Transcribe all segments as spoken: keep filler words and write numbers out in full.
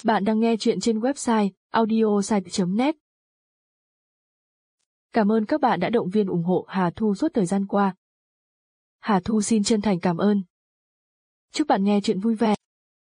Bạn đang nghe chuyện trên website audiosite chấm net. Cảm ơn các bạn đã động viên ủng hộ Hà Thu suốt thời gian qua. Hà Thu xin chân thành cảm ơn. Chúc bạn nghe chuyện vui vẻ.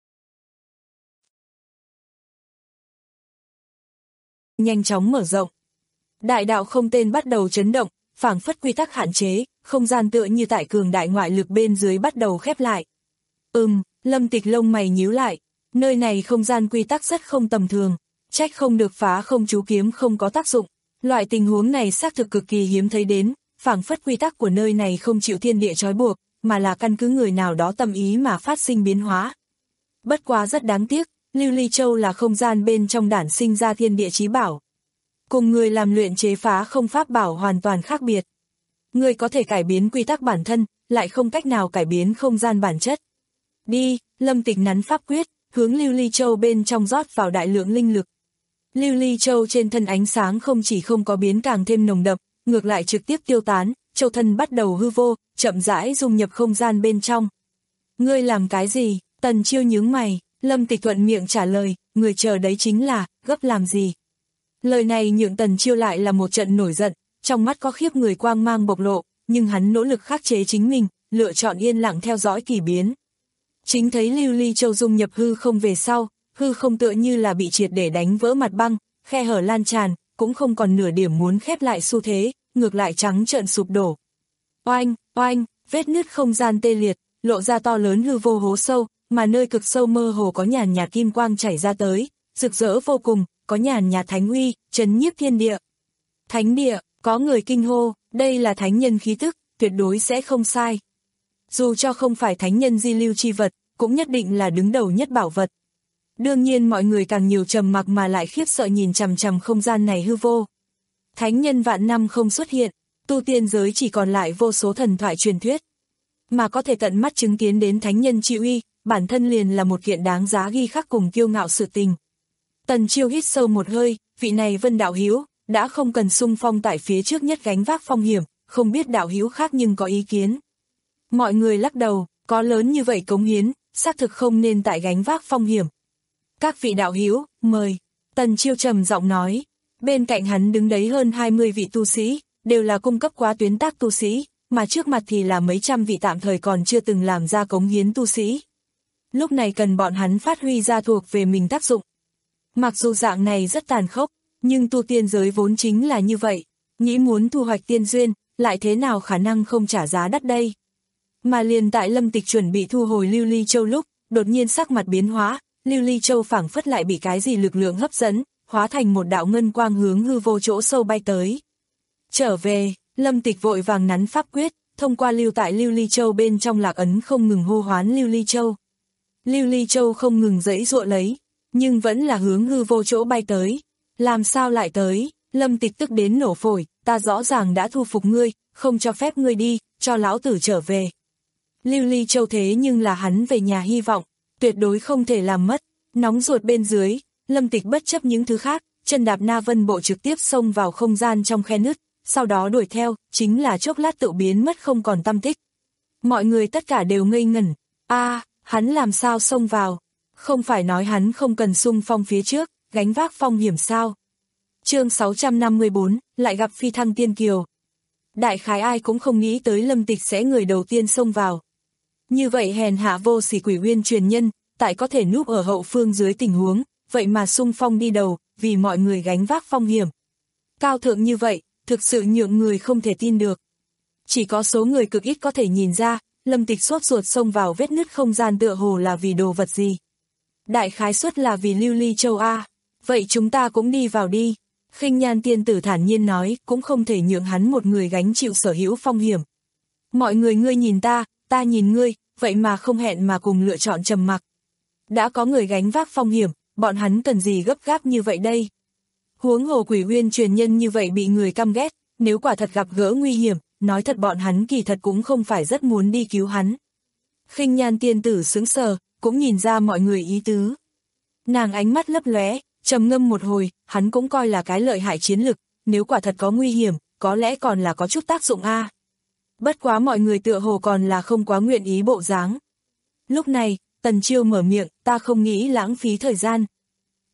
Nhanh chóng mở rộng. Đại đạo không tên bắt đầu chấn động, phảng phất quy tắc hạn chế, không gian tựa như tại cường đại ngoại lực bên dưới bắt đầu khép lại. Ừm, Lâm Tịch lông mày nhíu lại, nơi này không gian quy tắc rất không tầm thường, trách không được phá không chú kiếm không có tác dụng. Loại tình huống này xác thực cực kỳ hiếm thấy đến, phảng phất quy tắc của nơi này không chịu thiên địa trói buộc, mà là căn cứ người nào đó tâm ý mà phát sinh biến hóa. Bất quá rất đáng tiếc, Lưu Ly Châu là không gian bên trong đản sinh ra thiên địa chí bảo. Cùng người làm luyện chế phá không pháp bảo hoàn toàn khác biệt. Người có thể cải biến quy tắc bản thân, lại không cách nào cải biến không gian bản chất. Đi, Lâm Tịch nắn pháp quyết, hướng Lưu Ly Châu bên trong rót vào đại lượng linh lực. Lưu Ly Châu trên thân ánh sáng không chỉ không có biến càng thêm nồng đậm, ngược lại trực tiếp tiêu tán, châu thân bắt đầu hư vô, chậm rãi dung nhập không gian bên trong. Ngươi làm cái gì? Tần Chiêu nhướng mày, Lâm Tịch thuận miệng trả lời, người chờ đấy chính là, gấp làm gì? Lời này nhượng Tần Chiêu lại là một trận nổi giận, trong mắt có khiếp người quang mang bộc lộ, nhưng hắn nỗ lực khắc chế chính mình, lựa chọn yên lặng theo dõi kỳ biến. Chính thấy Lưu Ly Châu dung nhập hư không về sau, hư không tựa như là bị triệt để đánh vỡ mặt băng, khe hở lan tràn, cũng không còn nửa điểm muốn khép lại xu thế, ngược lại trắng trợn sụp đổ. Oanh, oanh, vết nứt không gian tê liệt, lộ ra to lớn hư vô hố sâu, mà nơi cực sâu mơ hồ có nhàn nhạt kim quang chảy ra tới, rực rỡ vô cùng, có nhàn nhạt thánh uy, trấn nhiếp thiên địa. Thánh địa, có người kinh hô, đây là thánh nhân khí tức, tuyệt đối sẽ không sai. Dù cho không phải thánh nhân di lưu chi vật, cũng nhất định là đứng đầu nhất bảo vật. Đương nhiên mọi người càng nhiều trầm mặc mà lại khiếp sợ nhìn chằm chằm không gian này hư vô. Thánh nhân vạn năm không xuất hiện, tu tiên giới chỉ còn lại vô số thần thoại truyền thuyết. Mà có thể tận mắt chứng kiến đến thánh nhân chi uy, bản thân liền là một kiện đáng giá ghi khắc cùng kiêu ngạo sự tình. Tần Chiêu hít sâu một hơi, vị này Vân đạo hữu đã không cần xung phong tại phía trước nhất gánh vác phong hiểm, không biết đạo hữu khác nhưng có ý kiến. Mọi người lắc đầu, có lớn như vậy cống hiến, xác thực không nên tại gánh vác phong hiểm. Các vị đạo hữu, mời. Tần Chiêu trầm giọng nói, bên cạnh hắn đứng đấy hơn hai mươi vị tu sĩ, đều là cung cấp quá tuyến tác tu sĩ, mà trước mặt thì là mấy trăm vị tạm thời còn chưa từng làm ra cống hiến tu sĩ. Lúc này cần bọn hắn phát huy ra thuộc về mình tác dụng. Mặc dù dạng này rất tàn khốc, nhưng tu tiên giới vốn chính là như vậy, nghĩ muốn thu hoạch tiên duyên, lại thế nào khả năng không trả giá đắt đây. Mà liền tại Lâm Tịch chuẩn bị thu hồi Lưu Ly Châu lúc, đột nhiên sắc mặt biến hóa, Lưu Ly Châu phảng phất lại bị cái gì lực lượng hấp dẫn, hóa thành một đạo ngân quang hướng hư vô chỗ sâu bay tới. Trở về, Lâm Tịch vội vàng nắn pháp quyết, thông qua lưu tại Lưu Ly Châu bên trong lạc ấn không ngừng hô hoán Lưu Ly Châu. Lưu Ly Châu không ngừng giãy giụa lấy, nhưng vẫn là hướng hư vô chỗ bay tới. Làm sao lại tới? Lâm Tịch tức đến nổ phổi, ta rõ ràng đã thu phục ngươi, không cho phép ngươi đi, cho lão tử trở về. Lưu Ly Châu thế nhưng là hắn về nhà hy vọng, tuyệt đối không thể làm mất. Nóng ruột bên dưới, Lâm Tịch bất chấp những thứ khác, chân đạp Na Vân Bộ trực tiếp xông vào không gian trong khe nứt, sau đó đuổi theo, chính là chốc lát tự biến mất không còn tăm tích. Mọi người tất cả đều ngây ngẩn, a, à, hắn làm sao xông vào? Không phải nói hắn không cần xung phong phía trước, gánh vác phong hiểm sao? Chương sáu trăm năm mươi bốn, lại gặp phi thăng tiên kiều. Đại khái ai cũng không nghĩ tới Lâm Tịch sẽ người đầu tiên xông vào. Như vậy hèn hạ vô sỉ quỷ uyên truyền nhân, tại có thể núp ở hậu phương dưới tình huống, vậy mà xung phong đi đầu, vì mọi người gánh vác phong hiểm. Cao thượng như vậy, thực sự nhượng người không thể tin được. Chỉ có số người cực ít có thể nhìn ra, Lâm Tịch sốt ruột xông vào vết nứt không gian tựa hồ là vì đồ vật gì. Đại khái suất là vì Lưu Ly Châu A, vậy chúng ta cũng đi vào đi. Khinh Nhan tiên tử thản nhiên nói, cũng không thể nhượng hắn một người gánh chịu sở hữu phong hiểm. Mọi người ngươi nhìn ta, ta nhìn ngươi, vậy mà không hẹn mà cùng lựa chọn trầm mặc. Đã có người gánh vác phong hiểm, bọn hắn cần gì gấp gáp như vậy đây? Huống hồ quỷ uyên truyền nhân như vậy bị người căm ghét, nếu quả thật gặp gỡ nguy hiểm, nói thật bọn hắn kỳ thật cũng không phải rất muốn đi cứu hắn. Khinh Nhan tiên tử sững sờ, cũng nhìn ra mọi người ý tứ. Nàng ánh mắt lấp lóe, trầm ngâm một hồi, hắn cũng coi là cái lợi hại chiến lực, nếu quả thật có nguy hiểm, có lẽ còn là có chút tác dụng a. À. Bất quá mọi người tựa hồ còn là không quá nguyện ý bộ dáng. Lúc này, Tần Chiêu mở miệng, ta không nghĩ lãng phí thời gian.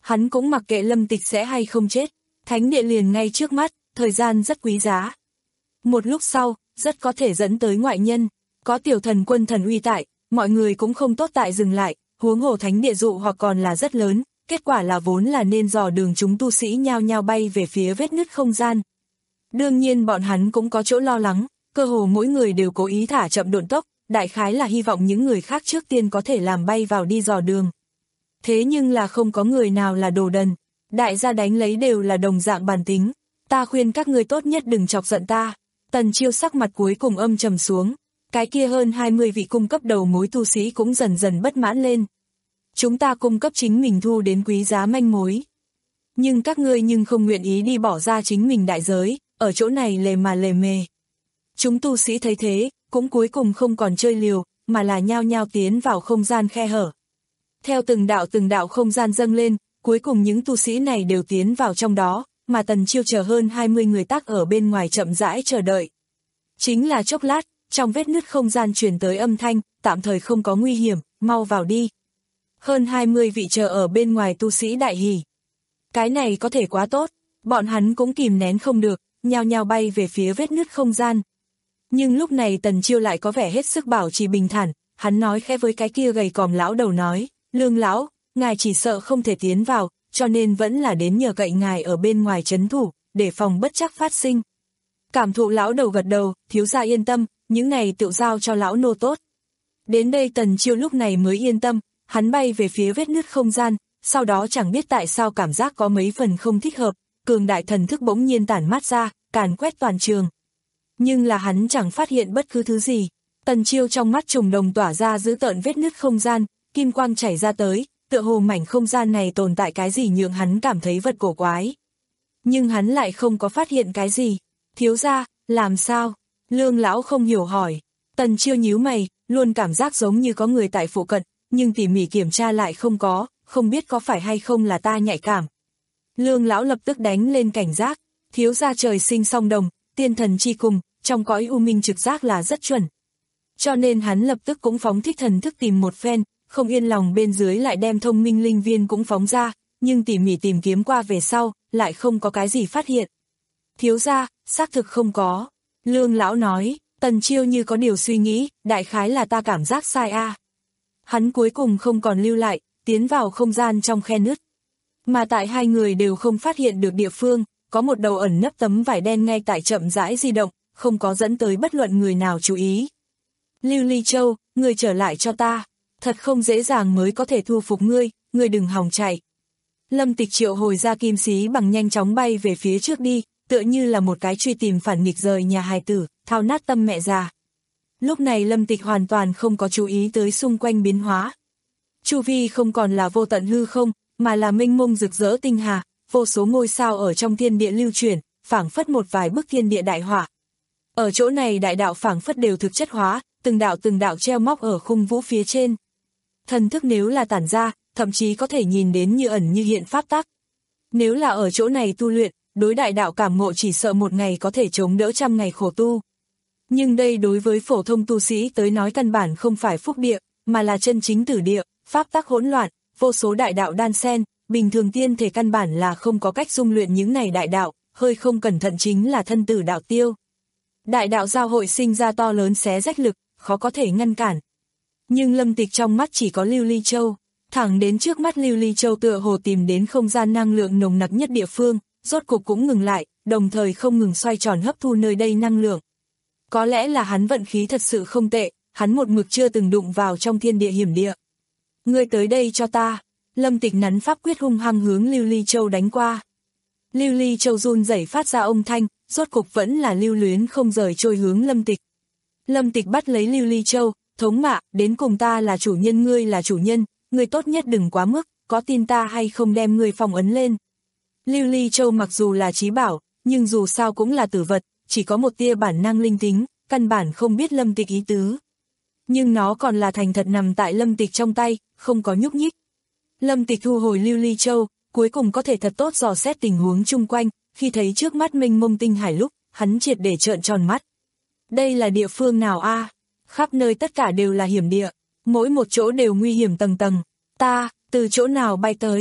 Hắn cũng mặc kệ Lâm Tịch sẽ hay không chết, thánh địa liền ngay trước mắt, thời gian rất quý giá. Một lúc sau, rất có thể dẫn tới ngoại nhân, có tiểu thần quân thần uy tại, mọi người cũng không tốt tại dừng lại, huống hồ thánh địa dụ hoặc còn là rất lớn, kết quả là vốn là nên dò đường chúng tu sĩ nhao nhao bay về phía vết nứt không gian. Đương nhiên bọn hắn cũng có chỗ lo lắng, cơ hồ mỗi người đều cố ý thả chậm độn tốc, đại khái là hy vọng những người khác trước tiên có thể làm bay vào đi dò đường. Thế nhưng là không có người nào là đồ đần, đại gia đánh lấy đều là đồng dạng bản tính, ta khuyên các ngươi tốt nhất đừng chọc giận ta. Tần Chiêu sắc mặt cuối cùng âm trầm xuống, cái kia hơn hai mươi vị cung cấp đầu mối tu sĩ cũng dần dần bất mãn lên. Chúng ta cung cấp chính mình thu đến quý giá manh mối. Nhưng các ngươi nhưng không nguyện ý đi bỏ ra chính mình đại giới, ở chỗ này lề mà lề mề. Chúng tu sĩ thấy thế, cũng cuối cùng không còn chơi liều, mà là nhao nhao tiến vào không gian khe hở. Theo từng đạo từng đạo không gian dâng lên, cuối cùng những tu sĩ này đều tiến vào trong đó, mà Tần Chiêu chờ hơn hai mươi người tác ở bên ngoài chậm rãi chờ đợi. Chính là chốc lát, trong vết nứt không gian truyền tới âm thanh, tạm thời không có nguy hiểm, mau vào đi. Hơn hai mươi vị chờ ở bên ngoài tu sĩ đại hỉ. Cái này có thể quá tốt, bọn hắn cũng kìm nén không được, nhao nhao bay về phía vết nứt không gian. Nhưng lúc này Tần Chiêu lại có vẻ hết sức bảo trì bình thản, hắn nói khẽ với cái kia gầy còm lão đầu nói, Lương lão, ngài chỉ sợ không thể tiến vào, cho nên vẫn là đến nhờ cậy ngài ở bên ngoài trấn thủ, để phòng bất trắc phát sinh. Cảm thụ lão đầu gật đầu, thiếu gia yên tâm, những này tự giao cho lão nô tốt. Đến đây Tần Chiêu lúc này mới yên tâm, hắn bay về phía vết nứt không gian, sau đó chẳng biết tại sao cảm giác có mấy phần không thích hợp, cường đại thần thức bỗng nhiên tản mát ra, càn quét toàn trường. Nhưng là hắn chẳng phát hiện bất cứ thứ gì. Tần Chiêu trong mắt trùng đồng tỏa ra giữ tợn vết nứt không gian, kim quang chảy ra tới, tựa hồ mảnh không gian này tồn tại cái gì nhượng hắn cảm thấy vật cổ quái. Nhưng hắn lại không có phát hiện cái gì. Thiếu gia, làm sao? Lương lão không hiểu hỏi. Tần Chiêu nhíu mày, luôn cảm giác giống như có người tại phụ cận, nhưng tỉ mỉ kiểm tra lại không có, không biết có phải hay không là ta nhạy cảm. Lương lão lập tức đánh lên cảnh giác, thiếu gia trời sinh song đồng, tiên thần chi cùng, trong cõi u minh trực giác là rất chuẩn. Cho nên hắn lập tức cũng phóng thích thần thức tìm một phen, không yên lòng bên dưới lại đem thông minh linh viên cũng phóng ra, nhưng tỉ mỉ tìm kiếm qua về sau, lại không có cái gì phát hiện. Thiếu gia, xác thực không có. Lương lão nói, Tần Chiêu như có điều suy nghĩ, đại khái là ta cảm giác sai a. À. Hắn cuối cùng không còn lưu lại, tiến vào không gian trong khe nứt. Mà tại hai người đều không phát hiện được địa phương, có một đầu ẩn nấp tấm vải đen ngay tại chậm rãi di động, không có dẫn tới bất luận người nào chú ý. Lưu Ly Châu, ngươi trở lại cho ta. Thật không dễ dàng mới có thể thu phục ngươi, ngươi đừng hòng chạy. Lâm Tịch triệu hồi ra kim xí bằng nhanh chóng bay về phía trước đi, tựa như là một cái truy tìm phản nghịch rời nhà hài tử, thao nát tâm mẹ già. Lúc này Lâm Tịch hoàn toàn không có chú ý tới xung quanh biến hóa. Chu vi không còn là vô tận hư không, mà là mênh mông rực rỡ tinh hà, vô số ngôi sao ở trong thiên địa lưu chuyển, phảng phất một vài bức thiên địa đại họa. Ở chỗ này đại đạo phảng phất đều thực chất hóa, từng đạo từng đạo treo móc ở khung vũ phía trên. Thần thức nếu là tản ra, thậm chí có thể nhìn đến như ẩn như hiện pháp tắc. Nếu là ở chỗ này tu luyện, đối đại đạo cảm ngộ chỉ sợ một ngày có thể chống đỡ trăm ngày khổ tu. Nhưng đây đối với phổ thông tu sĩ tới nói căn bản không phải phúc địa, mà là chân chính tử địa, pháp tắc hỗn loạn, vô số đại đạo đan xen, bình thường tiên thể căn bản là không có cách dung luyện những này đại đạo, hơi không cẩn thận chính là thân tử đạo tiêu. Đại đạo giao hội sinh ra to lớn xé rách lực, khó có thể ngăn cản. Nhưng Lâm Tịch trong mắt chỉ có Lưu Ly Châu, thẳng đến trước mắt Lưu Ly Châu tựa hồ tìm đến không gian năng lượng nồng nặc nhất địa phương, rốt cục cũng ngừng lại, đồng thời không ngừng xoay tròn hấp thu nơi đây năng lượng. Có lẽ là hắn vận khí thật sự không tệ, hắn một mực chưa từng đụng vào trong thiên địa hiểm địa. Ngươi tới đây cho ta. Lâm Tịch nắn pháp quyết hung hăng hướng Lưu Ly Châu đánh qua. Lưu Ly Châu run rẩy phát ra âm thanh, rốt cục vẫn là lưu luyến không rời trôi hướng Lâm Tịch. Lâm Tịch bắt lấy Lưu Ly Châu, thống mạ, đến cùng ta là chủ nhân ngươi là chủ nhân, ngươi tốt nhất đừng quá mức, có tin ta hay không đem ngươi phong ấn lên. Lưu Ly Châu mặc dù là trí bảo, nhưng dù sao cũng là tử vật, chỉ có một tia bản năng linh tính, căn bản không biết Lâm Tịch ý tứ. Nhưng nó còn là thành thật nằm tại Lâm Tịch trong tay, không có nhúc nhích. Lâm Tịch thu hồi Lưu Ly Châu, cuối cùng có thể thật tốt dò xét tình huống chung quanh, khi thấy trước mắt mênh mông tinh hải lúc, hắn triệt để trợn tròn mắt. Đây là địa phương nào a? À? Khắp nơi tất cả đều là hiểm địa, mỗi một chỗ đều nguy hiểm tầng tầng. Ta, từ chỗ nào bay tới?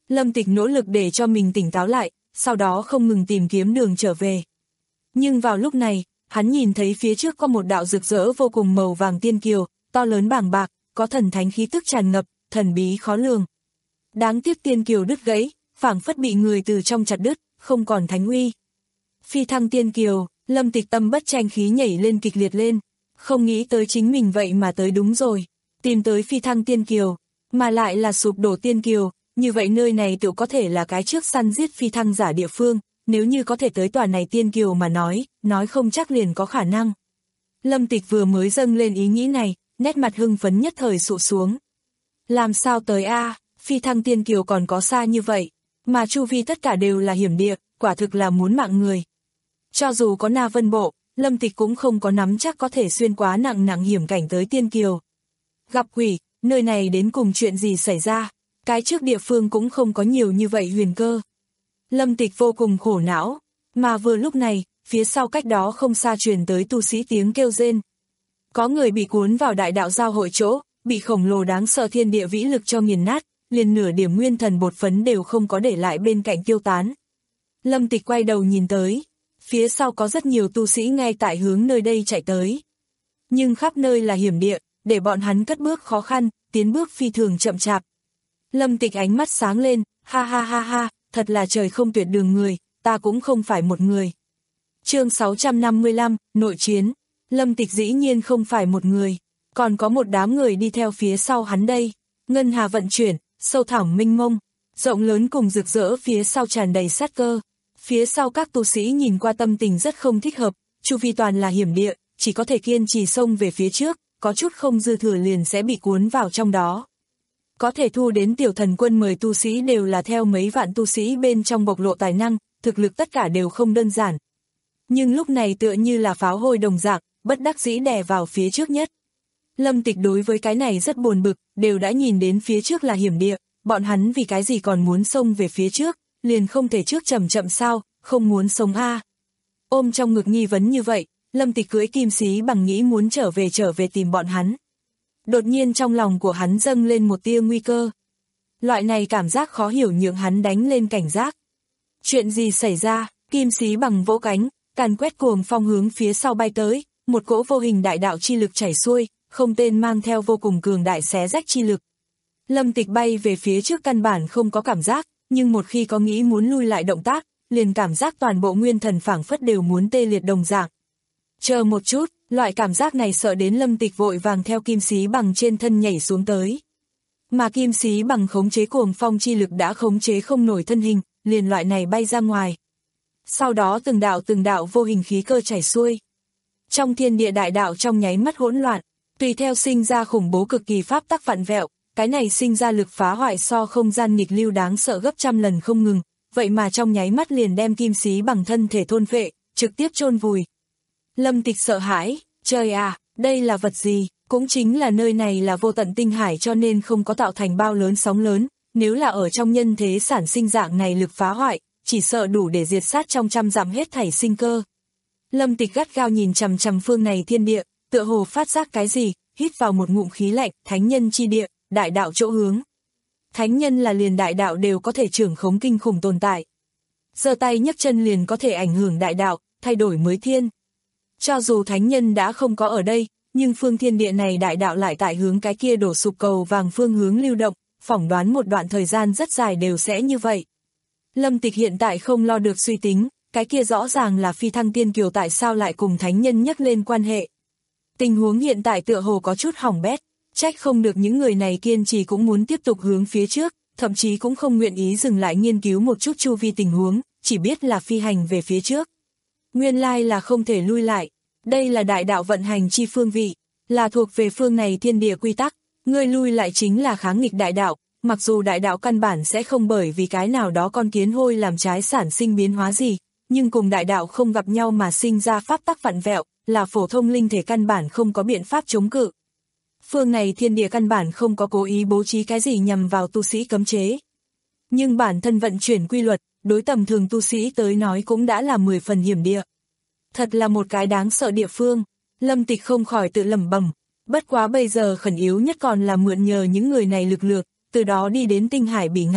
Lâm Tịch nỗ lực để cho mình tỉnh táo lại, sau đó không ngừng tìm kiếm đường trở về. Nhưng vào lúc này, hắn nhìn thấy phía trước có một đạo rực rỡ vô cùng màu vàng tiên kiều, to lớn bàng bạc, có thần thánh khí tức tràn ngập, thần bí khó lường. Đáng tiếc tiên kiều đứt gãy, phảng phất bị người từ trong chặt đứt, không còn thánh uy. Phi thăng tiên kiều, Lâm Tịch tâm bất tranh khí nhảy lên kịch liệt lên, không nghĩ tới chính mình vậy mà tới đúng rồi, tìm tới phi thăng tiên kiều, mà lại là sụp đổ tiên kiều, như vậy nơi này tự có thể là cái trước săn giết phi thăng giả địa phương, nếu như có thể tới tòa này tiên kiều mà nói, nói không chắc liền có khả năng. Lâm Tịch vừa mới dâng lên ý nghĩ này, nét mặt hưng phấn nhất thời sụ xuống. Làm sao tới a, phi thăng tiên kiều còn có xa như vậy, mà chu vi tất cả đều là hiểm địa, quả thực là muốn mạng người. Cho dù có Na Vân Bộ, Lâm Tịch cũng không có nắm chắc có thể xuyên quá nặng nặng hiểm cảnh tới tiên kiều. Gặp quỷ, nơi này đến cùng chuyện gì xảy ra, cái trước địa phương cũng không có nhiều như vậy huyền cơ. Lâm Tịch vô cùng khổ não, mà vừa lúc này, phía sau cách đó không xa truyền tới tu sĩ tiếng kêu rên. Có người bị cuốn vào đại đạo giao hội chỗ, bị khổng lồ đáng sợ thiên địa vĩ lực cho nghiền nát, liền nửa điểm nguyên thần bột phấn đều không có để lại bên cạnh tiêu tán. Lâm Tịch quay đầu nhìn tới, phía sau có rất nhiều tu sĩ ngay tại hướng nơi đây chạy tới. Nhưng khắp nơi là hiểm địa, để bọn hắn cất bước khó khăn, tiến bước phi thường chậm chạp. Lâm Tịch ánh mắt sáng lên, ha ha ha ha, thật là trời không tuyệt đường người, ta cũng không phải một người. Chương sáu trăm năm mươi lăm, nội chiến. Lâm Tịch dĩ nhiên không phải một người, còn có một đám người đi theo phía sau hắn đây. Ngân hà vận chuyển, sâu thẳm mênh mông, rộng lớn cùng rực rỡ, phía sau tràn đầy sát cơ. Phía sau các tu sĩ nhìn qua tâm tình rất không thích hợp, chu vi toàn là hiểm địa, chỉ có thể kiên trì xông về phía trước, có chút không dư thừa liền sẽ bị cuốn vào trong đó. Có thể thu đến tiểu thần quân mời tu sĩ đều là theo mấy vạn tu sĩ bên trong bộc lộ tài năng, thực lực tất cả đều không đơn giản. Nhưng lúc này tựa như là pháo hôi đồng dạng, bất đắc dĩ đè vào phía trước nhất. Lâm Tịch đối với cái này rất buồn bực, đều đã nhìn đến phía trước là hiểm địa, bọn hắn vì cái gì còn muốn xông về phía trước, liền không thể trước chậm chậm sao, không muốn sống a. À. Ôm trong ngực nghi vấn như vậy, Lâm Tịch cưỡi kim xí bằng nghĩ muốn trở về trở về tìm bọn hắn. Đột nhiên trong lòng của hắn dâng lên một tia nguy cơ. Loại này cảm giác khó hiểu nhượng hắn đánh lên cảnh giác. Chuyện gì xảy ra, kim xí bằng vỗ cánh, càn quét cuồng phong hướng phía sau bay tới, một cỗ vô hình đại đạo chi lực chảy xuôi, không tên mang theo vô cùng cường đại xé rách chi lực. Lâm Tịch bay về phía trước căn bản không có cảm giác, nhưng một khi có nghĩ muốn lui lại động tác, liền cảm giác toàn bộ nguyên thần phảng phất đều muốn tê liệt đồng dạng. Chờ một chút, loại cảm giác này sợ đến Lâm Tịch vội vàng theo kim xí bằng trên thân nhảy xuống tới. Mà kim xí bằng khống chế cuồng phong chi lực đã khống chế không nổi thân hình, liền loại này bay ra ngoài. Sau đó từng đạo từng đạo vô hình khí cơ chảy xuôi. Trong thiên địa đại đạo trong nháy mắt hỗn loạn, tùy theo sinh ra khủng bố cực kỳ pháp tắc vặn vẹo, cái này sinh ra lực phá hoại so không gian nghịch lưu đáng sợ gấp trăm lần không ngừng, vậy mà trong nháy mắt liền đem kim xí bằng thân thể thôn phệ, trực tiếp chôn vùi. Lâm Tịch sợ hãi, trời à, đây là vật gì, cũng chính là nơi này là vô tận tinh hải cho nên không có tạo thành bao lớn sóng lớn, nếu là ở trong nhân thế sản sinh dạng này lực phá hoại, chỉ sợ đủ để diệt sát trong trăm dặm hết thảy sinh cơ. Lâm Tịch gắt gao nhìn chằm chằm phương này thiên địa, tựa hồ phát giác cái gì, hít vào một ngụm khí lạnh, thánh nhân chi địa, đại đạo chỗ hướng. Thánh nhân là liền đại đạo đều có thể trưởng khống kinh khủng tồn tại. Giơ tay nhấc chân liền có thể ảnh hưởng đại đạo, thay đổi mới thiên. Cho dù thánh nhân đã không có ở đây, nhưng phương thiên địa này đại đạo lại tại hướng cái kia đổ sụp cầu vàng phương hướng lưu động, phỏng đoán một đoạn thời gian rất dài đều sẽ như vậy. Lâm Tịch hiện tại không lo được suy tính, cái kia rõ ràng là phi thăng tiên kiều tại sao lại cùng thánh nhân nhắc lên quan hệ. Tình huống hiện tại tựa hồ có chút hỏng bét, trách không được những người này kiên trì cũng muốn tiếp tục hướng phía trước, thậm chí cũng không nguyện ý dừng lại nghiên cứu một chút chu vi tình huống, chỉ biết là phi hành về phía trước. Nguyên lai là không thể lui lại, đây là đại đạo vận hành chi phương vị, là thuộc về phương này thiên địa quy tắc, người lui lại chính là kháng nghịch đại đạo, mặc dù đại đạo căn bản sẽ không bởi vì cái nào đó con kiến hôi làm trái sản sinh biến hóa gì, nhưng cùng đại đạo không gặp nhau mà sinh ra pháp tắc vặn vẹo, là phổ thông linh thể căn bản không có biện pháp chống cự. Phương này thiên địa căn bản không có cố ý bố trí cái gì nhằm vào tu sĩ cấm chế. Nhưng bản thân vận chuyển quy luật, đối tầm thường tu sĩ tới nói cũng đã là mười phần hiểm địa. Thật là một cái đáng sợ địa phương, Lâm Tịch không khỏi tự lẩm bẩm, bất quá bây giờ khẩn yếu nhất còn là mượn nhờ những người này lực lượng, từ đó đi đến tinh hải bỉ ngạn,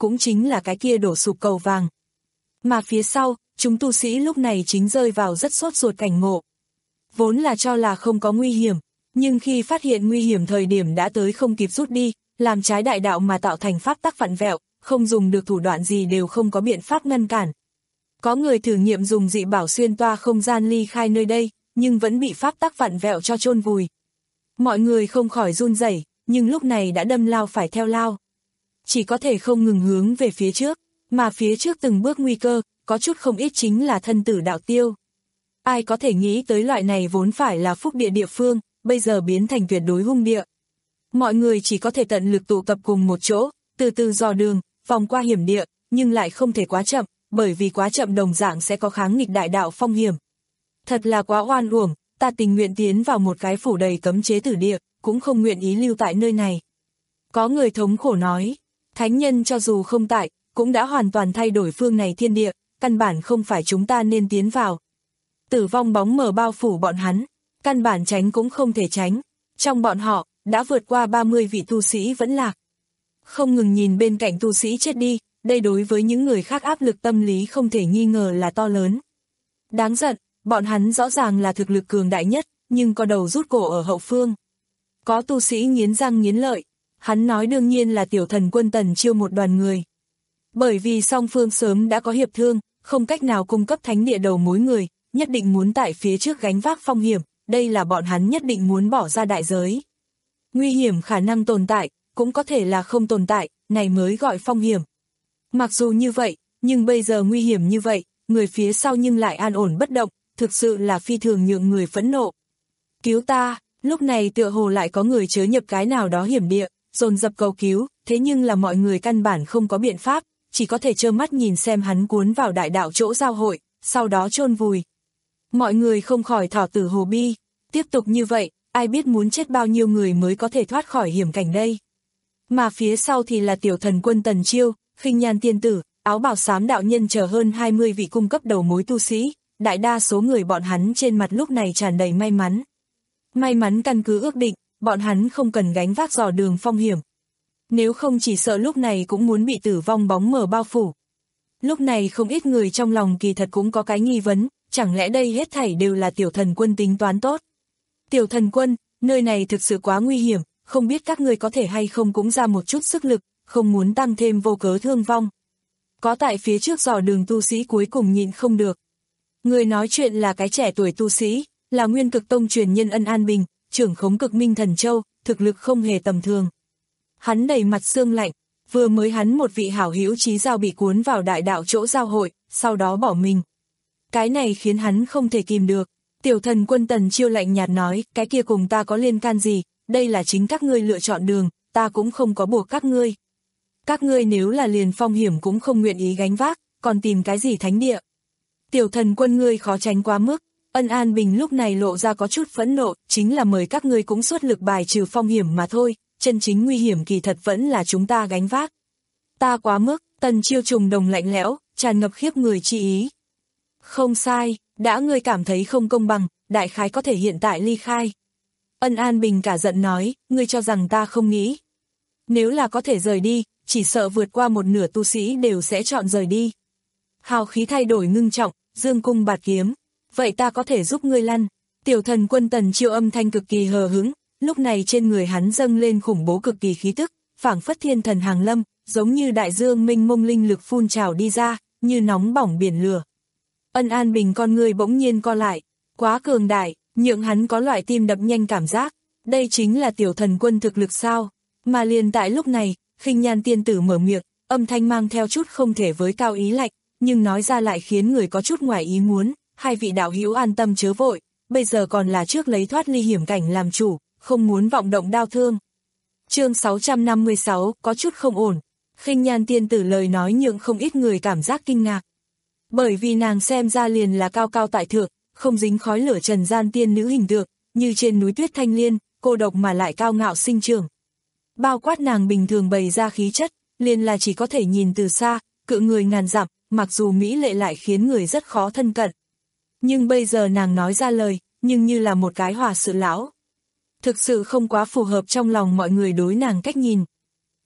cũng chính là cái kia đổ sụp cầu vàng. Mà phía sau, chúng tu sĩ lúc này chính rơi vào rất sốt ruột cảnh ngộ. Vốn là cho là không có nguy hiểm, nhưng khi phát hiện nguy hiểm thời điểm đã tới không kịp rút đi, làm trái đại đạo mà tạo thành pháp tắc vặn vẹo, không dùng được thủ đoạn gì đều không có biện pháp ngăn cản. Có người thử nghiệm dùng dị bảo xuyên toa không gian ly khai nơi đây, nhưng vẫn bị pháp tắc vặn vẹo cho chôn vùi. Mọi người không khỏi run rẩy, nhưng lúc này đã đâm lao phải theo lao. Chỉ có thể không ngừng hướng về phía trước, mà phía trước từng bước nguy cơ, có chút không ít chính là thân tử đạo tiêu. Ai có thể nghĩ tới loại này vốn phải là phúc địa địa phương, bây giờ biến thành tuyệt đối hung địa. Mọi người chỉ có thể tận lực tụ tập cùng một chỗ, từ từ dò đường, vòng qua hiểm địa, nhưng lại không thể quá chậm, bởi vì quá chậm đồng dạng sẽ có kháng nghịch đại đạo phong hiểm. Thật là quá oan uổng, ta tình nguyện tiến vào một cái phủ đầy cấm chế tử địa, cũng không nguyện ý lưu tại nơi này. Có người thống khổ nói, thánh nhân cho dù không tại, cũng đã hoàn toàn thay đổi phương này thiên địa, căn bản không phải chúng ta nên tiến vào. Tử vong bóng mờ bao phủ bọn hắn, căn bản tránh cũng không thể tránh. Trong bọn họ, đã vượt qua ba mươi vị tu sĩ vẫn lạc. Không ngừng nhìn bên cạnh tu sĩ chết đi, đây đối với những người khác áp lực tâm lý không thể nghi ngờ là to lớn. Đáng giận, bọn hắn rõ ràng là thực lực cường đại nhất, nhưng có đầu rút cổ ở hậu phương. Có tu sĩ nghiến răng nghiến lợi, hắn nói đương nhiên là tiểu thần quân Tần Chiêu một đoàn người. Bởi vì song phương sớm đã có hiệp thương, không cách nào cung cấp thánh địa đầu mối người, nhất định muốn tại phía trước gánh vác phong hiểm, đây là bọn hắn nhất định muốn bỏ ra đại giới. Nguy hiểm khả năng tồn tại, cũng có thể là không tồn tại, này mới gọi phong hiểm. Mặc dù như vậy, nhưng bây giờ nguy hiểm như vậy, người phía sau nhưng lại an ổn bất động, thực sự là phi thường nhượng người phẫn nộ. Cứu ta, lúc này tựa hồ lại có người chớ nhập cái nào đó hiểm địa, dồn dập cầu cứu, thế nhưng là mọi người căn bản không có biện pháp, chỉ có thể trơ mắt nhìn xem hắn cuốn vào đại đạo chỗ giao hội, sau đó chôn vùi. Mọi người không khỏi thỏ tử hồ bi, tiếp tục như vậy, ai biết muốn chết bao nhiêu người mới có thể thoát khỏi hiểm cảnh đây. Mà phía sau thì là tiểu thần quân Tần Chiêu, Khinh Nhan tiên tử, áo bào xám đạo nhân chờ hơn hai mươi vị cung cấp đầu mối tu sĩ, đại đa số người bọn hắn trên mặt lúc này tràn đầy may mắn. May mắn căn cứ ước định, bọn hắn không cần gánh vác dò đường phong hiểm. Nếu không chỉ sợ lúc này cũng muốn bị tử vong bóng mờ bao phủ. Lúc này không ít người trong lòng kỳ thật cũng có cái nghi vấn, chẳng lẽ đây hết thảy đều là tiểu thần quân tính toán tốt. Tiểu thần quân, nơi này thực sự quá nguy hiểm, không biết các ngươi có thể hay không cũng ra một chút sức lực, không muốn tăng thêm vô cớ thương vong. Có tại phía trước dò đường tu sĩ cuối cùng nhịn không được. Người nói chuyện là cái trẻ tuổi tu sĩ, là Nguyên Cực Tông truyền nhân Ân An Bình, trưởng khống Cực Minh Thần Châu, thực lực không hề tầm thường. Hắn đầy mặt xương lạnh, vừa mới hắn một vị hảo hữu chí giao bị cuốn vào đại đạo chỗ giao hội, sau đó bỏ mình. Cái này khiến hắn không thể kìm được. Tiểu thần quân Tần Chiêu lạnh nhạt nói, cái kia cùng ta có liên can gì, đây là chính các ngươi lựa chọn đường, ta cũng không có buộc các ngươi. Các ngươi nếu là liền phong hiểm cũng không nguyện ý gánh vác, còn tìm cái gì thánh địa. Tiểu thần quân ngươi khó tránh quá mức. Ân An Bình lúc này lộ ra có chút phẫn nộ, chính là mời các ngươi cũng xuất lực bài trừ phong hiểm mà thôi, chân chính nguy hiểm kỳ thật vẫn là chúng ta gánh vác. Ta quá mức, Tần Chiêu trùng đồng lạnh lẽo, tràn ngập khiếp người chi ý. Không sai, đã ngươi cảm thấy không công bằng, đại khái có thể hiện tại ly khai. Ân An Bình cả giận nói, ngươi cho rằng ta không nghĩ. Nếu là có thể rời đi, chỉ sợ vượt qua một nửa tu sĩ đều sẽ chọn rời đi. Hào khí thay đổi ngưng trọng, dương cung bạt kiếm. Vậy ta có thể giúp ngươi lăn. Tiểu thần quân Tần Chiêu âm thanh cực kỳ hờ hững, lúc này trên người hắn dâng lên khủng bố cực kỳ khí tức, phảng phất thiên thần hàng lâm, giống như đại dương mênh mông linh lực phun trào đi ra, như nóng bỏng biển lửa. Ân An Bình con người bỗng nhiên co lại, quá cường đại, nhượng hắn có loại tim đập nhanh cảm giác, đây chính là tiểu thần quân thực lực sao? Mà liền tại lúc này, Khinh Nhan tiên tử mở miệng, âm thanh mang theo chút không thể với cao ý lạnh, nhưng nói ra lại khiến người có chút ngoài ý muốn, hai vị đạo hữu an tâm chớ vội, bây giờ còn là trước lấy thoát ly hiểm cảnh làm chủ, không muốn vọng động đau thương. Chương sáu trăm năm mươi sáu, có chút không ổn. Khinh Nhan tiên tử lời nói nhượng không ít người cảm giác kinh ngạc. Bởi vì nàng xem ra liền là cao cao tại thượng, không dính khói lửa trần gian tiên nữ hình tượng, như trên núi tuyết thanh liên, cô độc mà lại cao ngạo sinh trưởng. Bao quát nàng bình thường bày ra khí chất, liền là chỉ có thể nhìn từ xa, cự người ngàn dặm, mặc dù mỹ lệ lại khiến người rất khó thân cận. Nhưng bây giờ nàng nói ra lời, nhưng như là một cái hòa sự lão. Thực sự không quá phù hợp trong lòng mọi người đối nàng cách nhìn.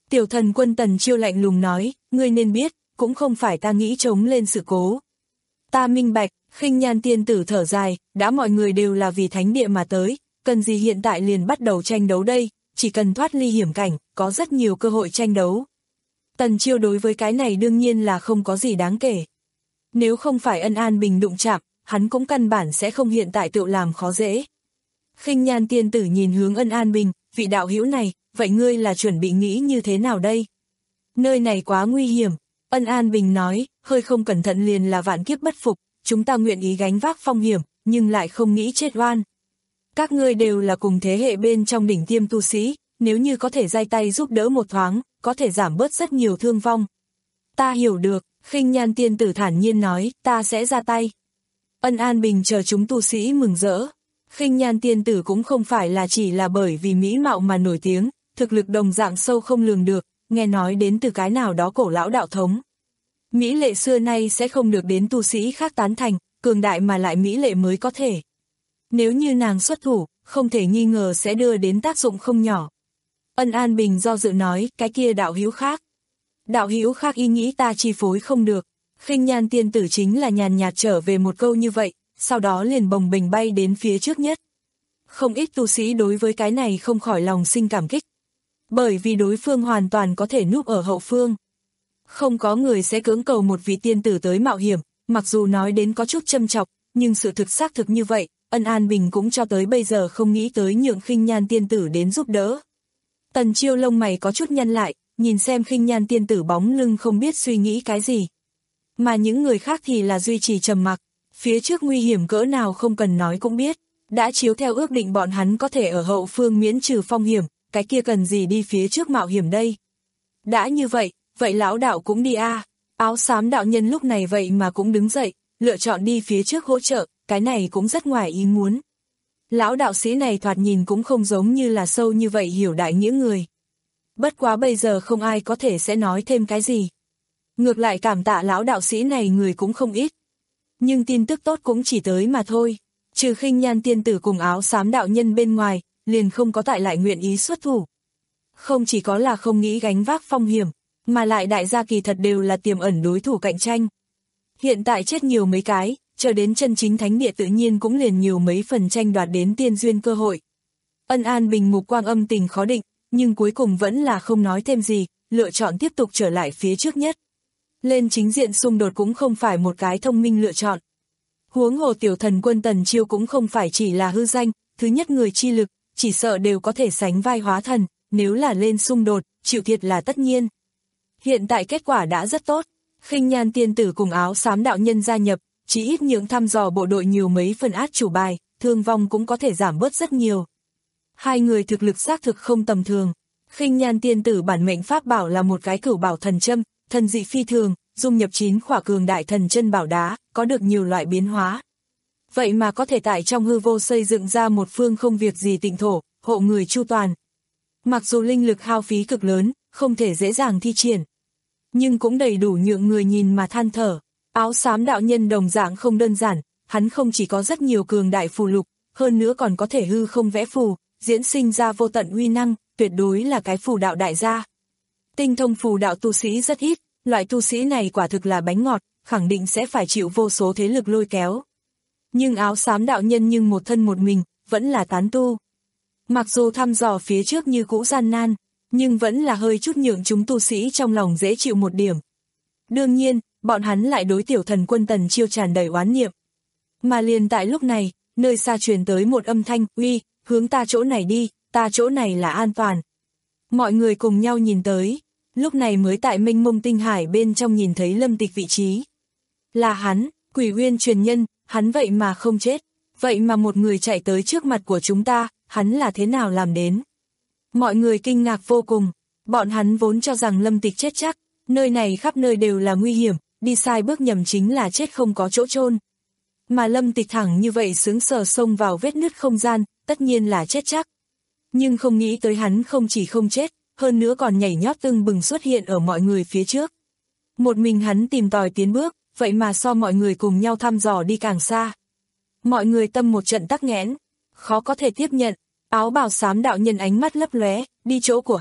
Tiểu thần quân Tần Chiêu lạnh lùng nói, ngươi nên biết, cũng không phải ta nghĩ chống lên sự cố. Ta minh bạch, Khinh Nhan tiên tử thở dài, đã mọi người đều là vì thánh địa mà tới, cần gì hiện tại liền bắt đầu tranh đấu đây, chỉ cần thoát ly hiểm cảnh, có rất nhiều cơ hội tranh đấu. Tần Chiêu đối với cái này đương nhiên là không có gì đáng kể. Nếu không phải Ân An Bình đụng chạm, hắn cũng căn bản sẽ không hiện tại tự làm khó dễ. Khinh Nhan tiên tử nhìn hướng Ân An Bình, vị đạo hữu này, vậy ngươi là chuẩn bị nghĩ như thế nào đây? Nơi này quá nguy hiểm. Ân An Bình nói, hơi không cẩn thận liền là vạn kiếp bất phục, chúng ta nguyện ý gánh vác phong hiểm, nhưng lại không nghĩ chết oan. Các ngươi đều là cùng thế hệ bên trong đỉnh tiêm tu sĩ, nếu như có thể giai tay giúp đỡ một thoáng, có thể giảm bớt rất nhiều thương vong. Ta hiểu được, Khinh Nhan tiên tử thản nhiên nói, ta sẽ ra tay. Ân An Bình chờ chúng tu sĩ mừng rỡ. Khinh Nhan tiên tử cũng không phải là chỉ là bởi vì mỹ mạo mà nổi tiếng, thực lực đồng dạng sâu không lường được, nghe nói đến từ cái nào đó cổ lão đạo thống. Mỹ lệ xưa nay sẽ không được đến tu sĩ khác tán thành, cường đại mà lại mỹ lệ mới có thể. Nếu như nàng xuất thủ, không thể nghi ngờ sẽ đưa đến tác dụng không nhỏ. Ân An Bình do dự nói, cái kia đạo hữu khác. Đạo hữu khác ý nghĩ ta chi phối không được. Khinh Nhan tiên tử chính là nhàn nhạt trở về một câu như vậy, sau đó liền bồng bềnh bay đến phía trước nhất. Không ít tu sĩ đối với cái này không khỏi lòng sinh cảm kích. Bởi vì đối phương hoàn toàn có thể núp ở hậu phương. Không có người sẽ cưỡng cầu một vị tiên tử tới mạo hiểm, mặc dù nói đến có chút châm chọc, nhưng sự thực xác thực như vậy, Ân An Bình cũng cho tới bây giờ không nghĩ tới nhượng Khinh Nhan tiên tử đến giúp đỡ. Tần Chiêu lông mày có chút nhăn lại, nhìn xem Khinh Nhan tiên tử bóng lưng không biết suy nghĩ cái gì. Mà những người khác thì là duy trì trầm mặc, phía trước nguy hiểm cỡ nào không cần nói cũng biết, đã chiếu theo ước định bọn hắn có thể ở hậu phương miễn trừ phong hiểm, cái kia cần gì đi phía trước mạo hiểm đây. Đã như vậy, vậy lão đạo cũng đi a. Áo xám đạo nhân lúc này vậy mà cũng đứng dậy, lựa chọn đi phía trước hỗ trợ, cái này cũng rất ngoài ý muốn. Lão đạo sĩ này thoạt nhìn cũng không giống như là sâu như vậy hiểu đại nghĩa người. Bất quá bây giờ không ai có thể sẽ nói thêm cái gì. Ngược lại cảm tạ lão đạo sĩ này người cũng không ít. Nhưng tin tức tốt cũng chỉ tới mà thôi. Trừ Khinh Nhan tiên tử cùng áo xám đạo nhân bên ngoài, liền không có tại lại nguyện ý xuất thủ. Không chỉ có là không nghĩ gánh vác phong hiểm, mà lại đại gia kỳ thật đều là tiềm ẩn đối thủ cạnh tranh. Hiện tại chết nhiều mấy cái, chờ đến chân chính thánh địa tự nhiên cũng liền nhiều mấy phần tranh đoạt đến tiên duyên cơ hội. Ân An Bình mục quang âm tình khó định, nhưng cuối cùng vẫn là không nói thêm gì, lựa chọn tiếp tục trở lại phía trước nhất. Lên chính diện xung đột cũng không phải một cái thông minh lựa chọn. Huống hồ tiểu thần quân Tần Chiêu cũng không phải chỉ là hư danh, thứ nhất người chi lực, chỉ sợ đều có thể sánh vai hóa thần, nếu là lên xung đột, chịu thiệt là tất nhiên. Hiện tại kết quả đã rất tốt, Khinh Nhan tiên tử cùng áo xám đạo nhân gia nhập, chỉ ít những thăm dò bộ đội nhiều mấy phần át chủ bài, thương vong cũng có thể giảm bớt rất nhiều. Hai người thực lực xác thực không tầm thường. Khinh Nhan tiên tử bản mệnh pháp bảo là một cái cửu bảo thần châm, thần dị phi thường, dung nhập chín khỏa cường đại thần chân bảo đá, có được nhiều loại biến hóa. Vậy mà có thể tại trong hư vô xây dựng ra một phương không việc gì tịnh thổ, hộ người chu toàn. Mặc dù linh lực hao phí cực lớn, không thể dễ dàng thi triển, nhưng cũng đầy đủ nhượng người nhìn mà than thở. Áo xám đạo nhân đồng dạng không đơn giản, hắn không chỉ có rất nhiều cường đại phù lục, hơn nữa còn có thể hư không vẽ phù, diễn sinh ra vô tận uy năng, tuyệt đối là cái phù đạo đại gia. Tinh thông phù đạo tu sĩ rất ít, loại tu sĩ này quả thực là bánh ngọt, khẳng định sẽ phải chịu vô số thế lực lôi kéo. Nhưng áo xám đạo nhân nhưng một thân một mình, vẫn là tán tu. Mặc dù thăm dò phía trước như cũ gian nan, nhưng vẫn là hơi chút nhượng chúng tu sĩ trong lòng dễ chịu một điểm. Đương nhiên, bọn hắn lại đối tiểu thần quân Tần Chiêu tràn đầy oán niệm. Mà liền tại lúc này, nơi xa truyền tới một âm thanh, uy, hướng ta chỗ này đi, ta chỗ này là an toàn. Mọi người cùng nhau nhìn tới, lúc này mới tại mênh mông tinh hải bên trong nhìn thấy Lâm Tịch vị trí. Là hắn, Quỷ Uyên truyền nhân, hắn vậy mà không chết, vậy mà một người chạy tới trước mặt của chúng ta, hắn là thế nào làm đến? Mọi người kinh ngạc vô cùng, bọn hắn vốn cho rằng Lâm Tịch chết chắc, nơi này khắp nơi đều là nguy hiểm, đi sai bước nhầm chính là chết không có chỗ chôn. Mà Lâm Tịch thẳng như vậy sướng sờ xông vào vết nứt không gian, tất nhiên là chết chắc. Nhưng không nghĩ tới hắn không chỉ không chết, hơn nữa còn nhảy nhót tưng bừng xuất hiện ở mọi người phía trước. Một mình hắn tìm tòi tiến bước, vậy mà so mọi người cùng nhau thăm dò đi càng xa. Mọi người tâm một trận tắc nghẽn, khó có thể tiếp nhận, áo bào xám đạo nhân ánh mắt lấp lóe, đi chỗ của hắn,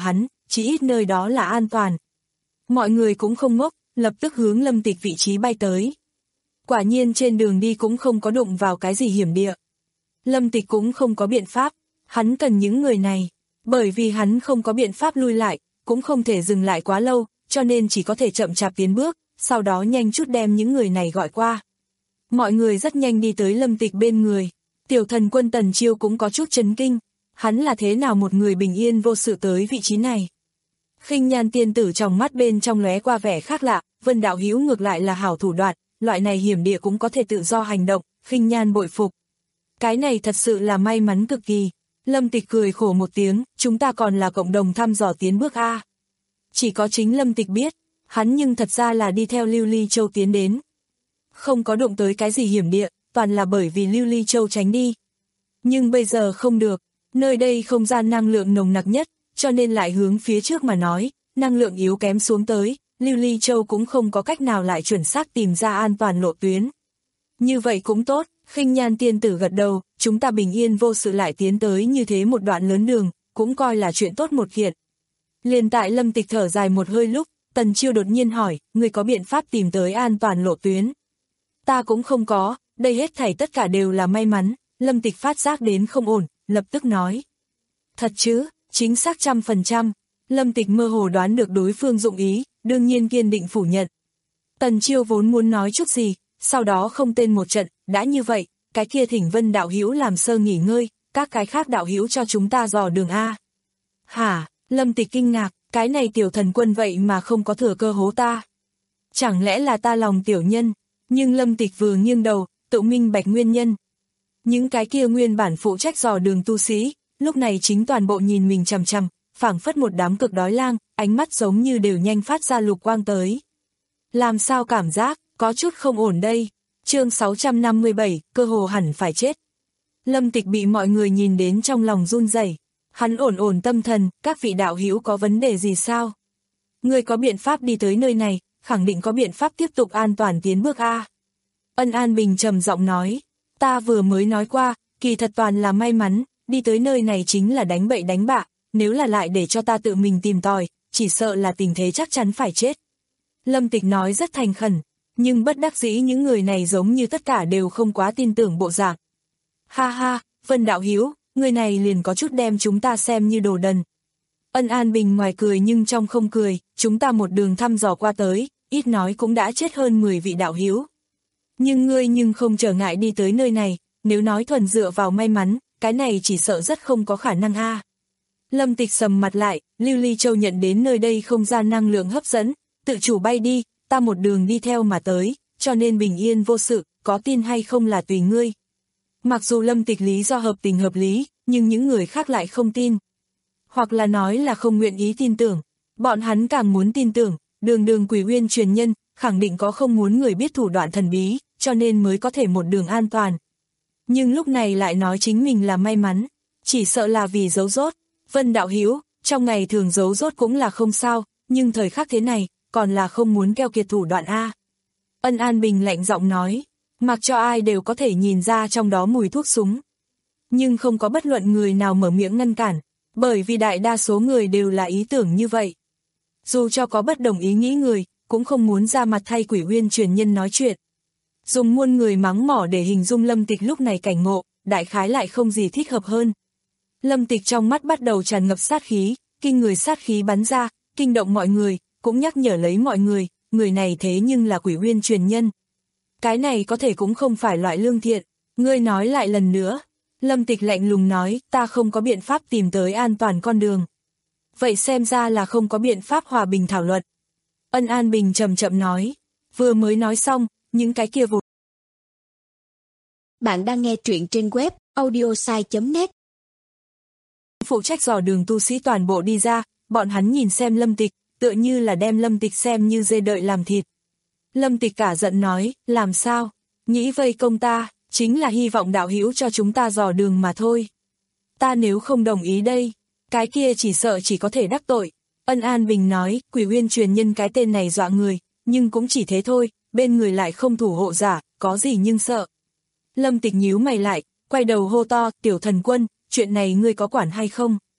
chỉ ít nơi đó là an toàn. Mọi người cũng không ngốc, lập tức hướng Lâm Tịch vị trí bay tới. Quả nhiên trên đường đi cũng không có đụng vào cái gì hiểm địa. Lâm Tịch cũng không có biện pháp, hắn cần những người này, bởi vì hắn không có biện pháp lui lại, cũng không thể dừng lại quá lâu, cho nên chỉ có thể chậm chạp tiến bước, sau đó nhanh chút đem những người này gọi qua. Mọi người rất nhanh đi tới Lâm Tịch bên người, tiểu thần quân Tần Chiêu cũng có chút chấn kinh, hắn là thế nào một người bình yên vô sự tới vị trí này. Khinh Nhan tiên tử trong mắt bên trong lóe qua vẻ khác lạ, Vân đạo hữu ngược lại là hảo thủ đoạn, loại này hiểm địa cũng có thể tự do hành động, Khinh Nhan bội phục. Cái này thật sự là may mắn cực kỳ. Lâm Tịch cười khổ một tiếng, chúng ta còn là cộng đồng thăm dò tiến bước A. Chỉ có chính Lâm Tịch biết, hắn nhưng thật ra là đi theo Lưu Ly Châu tiến đến. Không có đụng tới cái gì hiểm địa, toàn là bởi vì Lưu Ly Châu tránh đi. Nhưng bây giờ không được, nơi đây không gian năng lượng nồng nặc nhất, cho nên lại hướng phía trước mà nói, năng lượng yếu kém xuống tới, Lưu Ly Châu cũng không có cách nào lại chuẩn xác tìm ra an toàn lộ tuyến. Như vậy cũng tốt, Khinh Nhan tiên tử gật đầu, chúng ta bình yên vô sự lại tiến tới như thế một đoạn lớn đường, cũng coi là chuyện tốt một kiện. Liền tại Lâm Tịch thở dài một hơi lúc, Tần Chiêu đột nhiên hỏi, người có biện pháp tìm tới an toàn lộ tuyến? Ta cũng không có, đây hết thảy tất cả đều là may mắn. Lâm Tịch phát giác đến không ổn, lập tức nói. Thật chứ, chính xác trăm phần trăm. Lâm Tịch mơ hồ đoán được đối phương dụng ý, đương nhiên kiên định phủ nhận. Tần Chiêu vốn muốn nói chút gì, sau đó không tên một trận, đã như vậy, cái kia thỉnh Vân đạo hữu làm sơ nghỉ ngơi, các cái khác đạo hữu cho chúng ta dò đường A. Hả, Lâm Tịch kinh ngạc, cái này tiểu thần quân vậy mà không có thừa cơ hố ta. Chẳng lẽ là ta lòng tiểu nhân, nhưng Lâm Tịch vừa nghiêng đầu, tự minh bạch nguyên nhân. Những cái kia nguyên bản phụ trách dò đường tu sĩ, lúc này chính toàn bộ nhìn mình chằm chằm, phảng phất một đám cực đói lang, ánh mắt giống như đều nhanh phát ra lục quang tới. Làm sao cảm giác, có chút không ổn đây. Chương sáu trăm năm mươi bảy, cơ hồ hẳn phải chết. Lâm Tịch bị mọi người nhìn đến trong lòng run rẩy. Hắn ổn ổn tâm thần, các vị đạo hữu có vấn đề gì sao? Người có biện pháp đi tới nơi này, khẳng định có biện pháp tiếp tục an toàn tiến bước A. Ân An Bình trầm giọng nói, ta vừa mới nói qua, kỳ thật toàn là may mắn, đi tới nơi này chính là đánh bậy đánh bạ, nếu là lại để cho ta tự mình tìm tòi, chỉ sợ là tình thế chắc chắn phải chết. Lâm Tịch nói rất thành khẩn, nhưng bất đắc dĩ những người này giống như tất cả đều không quá tin tưởng bộ dạng. Ha ha, Vân đạo hữu, người này liền có chút đem chúng ta xem như đồ đần. Ân An Bình ngoài cười nhưng trong không cười, chúng ta một đường thăm dò qua tới, ít nói cũng đã chết hơn mười vị đạo hữu. Nhưng ngươi nhưng không trở ngại đi tới nơi này, nếu nói thuần dựa vào may mắn, cái này chỉ sợ rất không có khả năng a. Lâm Tịch sầm mặt lại, Lưu Ly Châu nhận đến nơi đây không gian năng lượng hấp dẫn, tự chủ bay đi, ta một đường đi theo mà tới, cho nên bình yên vô sự, có tin hay không là tùy ngươi. Mặc dù Lâm Tịch lý do hợp tình hợp lý, nhưng những người khác lại không tin. Hoặc là nói là không nguyện ý tin tưởng, bọn hắn càng muốn tin tưởng, đường đường Quỷ Uyên truyền nhân, khẳng định có không muốn người biết thủ đoạn thần bí, cho nên mới có thể một đường an toàn. Nhưng lúc này lại nói chính mình là may mắn, chỉ sợ là vì giấu rốt. Vân đạo hữu, trong ngày thường giấu rốt cũng là không sao, nhưng thời khắc thế này, còn là không muốn keo kiệt thủ đoạn A. Ân An Bình lạnh giọng nói, mặc cho ai đều có thể nhìn ra trong đó mùi thuốc súng. Nhưng không có bất luận người nào mở miệng ngăn cản, bởi vì đại đa số người đều là ý tưởng như vậy. Dù cho có bất đồng ý nghĩ người, cũng không muốn ra mặt thay Quỷ Uyên truyền nhân nói chuyện. Dùng muôn người mắng mỏ để hình dung Lâm Tịch lúc này cảnh ngộ, đại khái lại không gì thích hợp hơn. Lâm Tịch trong mắt bắt đầu tràn ngập sát khí, kinh người sát khí bắn ra, kinh động mọi người, cũng nhắc nhở lấy mọi người, người này thế nhưng là Quỷ Uyên truyền nhân. Cái này có thể cũng không phải loại lương thiện, ngươi nói lại lần nữa. Lâm Tịch lạnh lùng nói, ta không có biện pháp tìm tới an toàn con đường. Vậy xem ra là không có biện pháp hòa bình thảo luận. Ân An Bình chậm chậm nói, vừa mới nói xong, những cái kia vụt. Bạn đang nghe truyện trên web audiosai chấm net. Phụ trách dò đường tu sĩ toàn bộ đi ra, bọn hắn nhìn xem Lâm Tịch, tựa như là đem Lâm Tịch xem như dê đợi làm thịt. Lâm Tịch cả giận nói, làm sao, nghĩ vây công ta, chính là hy vọng đạo hữu cho chúng ta dò đường mà thôi. Ta nếu không đồng ý đây, cái kia chỉ sợ chỉ có thể đắc tội. Ân An Bình nói, Quỷ Uyên truyền nhân cái tên này dọa người, nhưng cũng chỉ thế thôi, bên người lại không thủ hộ giả, có gì nhưng sợ. Lâm Tịch nhíu mày lại, quay đầu hô to, tiểu thần quân, chuyện này ngươi có quản hay không?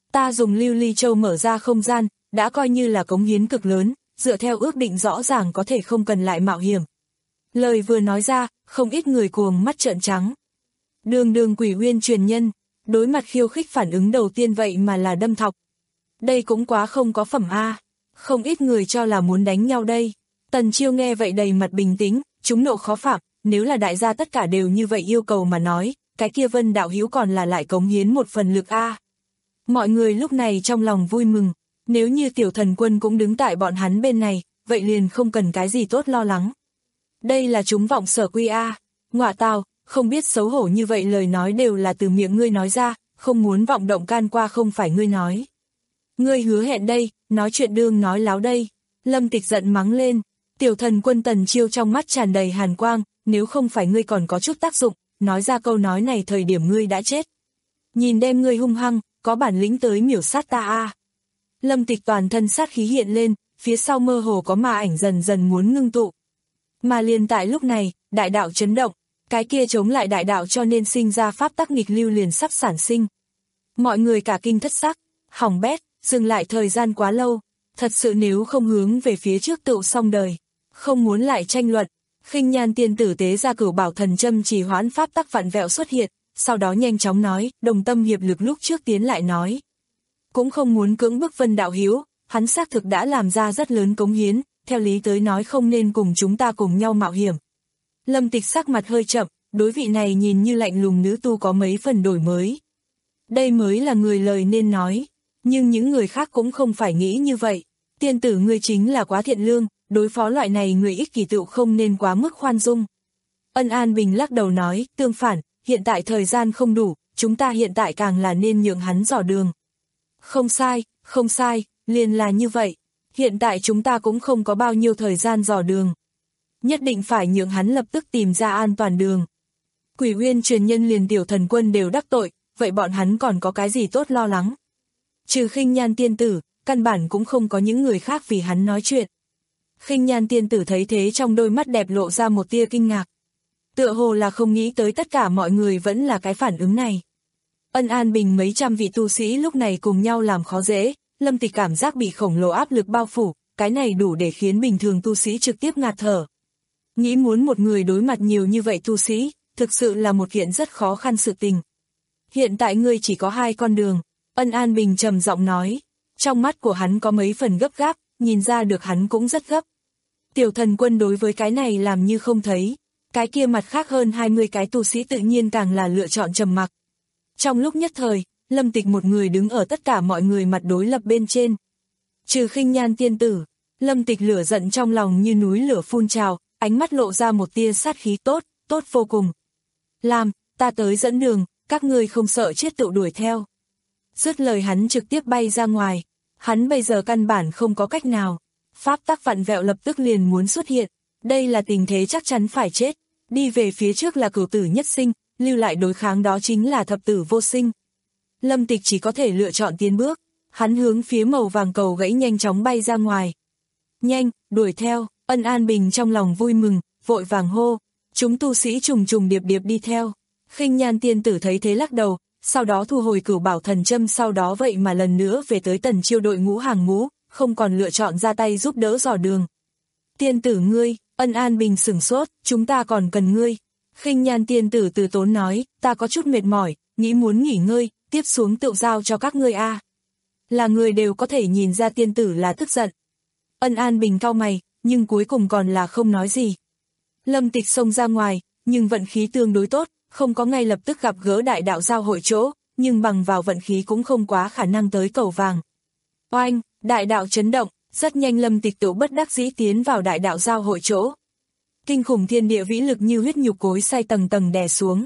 Ta dùng lưu ly châu mở ra không gian, đã coi như là cống hiến cực lớn, dựa theo ước định rõ ràng có thể không cần lại mạo hiểm. Lời vừa nói ra, không ít người cuồng mắt trợn trắng. Đường đường Quỷ Uyên truyền nhân, đối mặt khiêu khích phản ứng đầu tiên vậy mà là đâm thọc. Đây cũng quá không có phẩm a. Không ít người cho là muốn đánh nhau đây. Tần Chiêu nghe vậy đầy mặt bình tĩnh, chúng nộ khó phạm, nếu là đại gia tất cả đều như vậy yêu cầu mà nói, cái kia Vân đạo hữu còn là lại cống hiến một phần lực a. Mọi người lúc này trong lòng vui mừng, nếu như Tiểu Thần Quân cũng đứng tại bọn hắn bên này, vậy liền không cần cái gì tốt lo lắng. Đây là chúng vọng sở quy a. Ngọa tào, không biết xấu hổ như vậy lời nói đều là từ miệng ngươi nói ra, không muốn vọng động can qua không phải ngươi nói. Ngươi hứa hẹn đây, nói chuyện đương nói láo đây. Lâm Tịch giận mắng lên, Tiểu Thần Quân Tần Chiêu trong mắt tràn đầy hàn quang, nếu không phải ngươi còn có chút tác dụng, nói ra câu nói này thời điểm ngươi đã chết. Nhìn đem ngươi hung hăng, có bản lĩnh tới miểu sát ta a. Lâm Tịch toàn thân sát khí hiện lên, phía sau mơ hồ có ma ảnh dần dần muốn ngưng tụ. Mà liền tại lúc này, đại đạo chấn động, cái kia chống lại đại đạo cho nên sinh ra pháp tắc nghịch lưu liền sắp sản sinh. Mọi người cả kinh thất sắc, hỏng bét, dừng lại thời gian quá lâu, thật sự nếu không hướng về phía trước tựu xong đời, không muốn lại tranh luận. Khinh Nhan tiên tử tế ra Cửu Bảo Thần Châm trì hoãn pháp tắc vặn vẹo xuất hiện, sau đó nhanh chóng nói, đồng tâm hiệp lực lúc trước tiến lại nói. Cũng không muốn cưỡng bức Vân đạo hữu, hắn xác thực đã làm ra rất lớn cống hiến, theo lý tới nói không nên cùng chúng ta cùng nhau mạo hiểm. Lâm Tịch sắc mặt hơi chậm, đối vị này nhìn như lạnh lùng nữ tu có mấy phần đổi mới. Đây mới là người lời nên nói, nhưng những người khác cũng không phải nghĩ như vậy. Tiên tử ngươi chính là quá thiện lương, đối phó loại này người ích kỷ tựu không nên quá mức khoan dung. Ân An Bình lắc đầu nói, tương phản, hiện tại thời gian không đủ, chúng ta hiện tại càng là nên nhượng hắn dò đường. Không sai, không sai, liền là như vậy. Hiện tại chúng ta cũng không có bao nhiêu thời gian dò đường. Nhất định phải nhượng hắn lập tức tìm ra an toàn đường. Quỷ Uyên truyền nhân liền Tiểu Thần Quân đều đắc tội, vậy bọn hắn còn có cái gì tốt lo lắng? Trừ Khinh Nhan tiên tử, căn bản cũng không có những người khác vì hắn nói chuyện. Khinh Nhan tiên tử thấy thế trong đôi mắt đẹp lộ ra một tia kinh ngạc. Tựa hồ là không nghĩ tới tất cả mọi người vẫn là cái phản ứng này. Ân An Bình mấy trăm vị tu sĩ lúc này cùng nhau làm khó dễ, Lâm Tịch cảm giác bị khổng lồ áp lực bao phủ, cái này đủ để khiến bình thường tu sĩ trực tiếp ngạt thở. Nghĩ muốn một người đối mặt nhiều như vậy tu sĩ, thực sự là một kiện rất khó khăn sự tình. Hiện tại ngươi chỉ có hai con đường, Ân An Bình trầm giọng nói, trong mắt của hắn có mấy phần gấp gáp, nhìn ra được hắn cũng rất gấp. Tiểu Thần Quân đối với cái này làm như không thấy, cái kia mặt khác hơn hai mươi cái tu sĩ tự nhiên càng là lựa chọn trầm mặc. Trong lúc nhất thời, Lâm Tịch một người đứng ở tất cả mọi người mặt đối lập bên trên. Trừ Khinh Nhan tiên tử, Lâm Tịch lửa giận trong lòng như núi lửa phun trào, ánh mắt lộ ra một tia sát khí tốt, tốt vô cùng. Làm, ta tới dẫn đường, các ngươi không sợ chết tự đuổi theo. Dứt lời hắn trực tiếp bay ra ngoài, hắn bây giờ căn bản không có cách nào. Pháp tắc vặn vẹo lập tức liền muốn xuất hiện, đây là tình thế chắc chắn phải chết. Đi về phía trước là cửu tử nhất sinh, lưu lại đối kháng đó chính là thập tử vô sinh. Lâm Tịch chỉ có thể lựa chọn tiến bước, hắn hướng phía màu vàng cầu gãy nhanh chóng bay ra ngoài. Nhanh, đuổi theo, Ân An Bình trong lòng vui mừng, vội vàng hô, chúng tu sĩ trùng trùng điệp điệp đi theo. Khinh Nhan tiên tử thấy thế lắc đầu, sau đó thu hồi Cửu Bảo Thần Châm, sau đó vậy mà lần nữa về tới Tần Chiêu đội ngũ hàng ngũ, không còn lựa chọn ra tay giúp đỡ dò đường. Tiên tử ngươi, Ân An Bình sửng sốt, chúng ta còn cần ngươi. Khinh Nhan tiên tử từ tốn nói, ta có chút mệt mỏi, nghĩ muốn nghỉ ngơi, tiếp xuống tự giao cho các ngươi a. Là người đều có thể nhìn ra tiên tử là tức giận. Ân An Bình cau mày, nhưng cuối cùng còn là không nói gì. Lâm Tịch xông ra ngoài, nhưng vận khí tương đối tốt, không có ngay lập tức gặp gỡ đại đạo giao hội chỗ, nhưng bằng vào vận khí cũng không quá khả năng tới cầu vàng. Oanh, đại đạo chấn động, rất nhanh Lâm Tịch tự bất đắc dĩ tiến vào đại đạo giao hội chỗ. Kinh khủng thiên địa vĩ lực như huyết nhục cối xay tầng tầng đè xuống.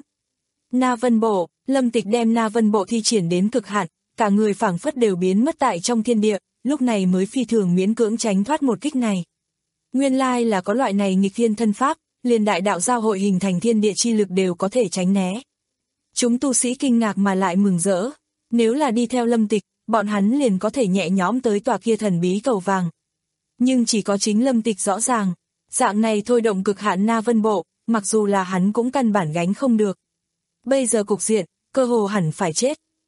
Na Vân Bộ, Lâm Tịch đem Na Vân Bộ thi triển đến cực hạn, cả người phảng phất đều biến mất tại trong thiên địa, lúc này mới phi thường miễn cưỡng tránh thoát một kích này. Nguyên lai là có loại này nghịch thiên thân pháp, liền đại đạo giao hội hình thành thiên địa chi lực đều có thể tránh né. Chúng tu sĩ kinh ngạc mà lại mừng rỡ, nếu là đi theo Lâm Tịch, bọn hắn liền có thể nhẹ nhõm tới tòa kia thần bí cầu vàng. Nhưng chỉ có chính Lâm Tịch rõ ràng, dạng này thôi động cực hạn Na Vân Bộ, mặc dù là hắn cũng căn bản gánh không được. Bây giờ cục diện, cơ hồ hẳn phải chết,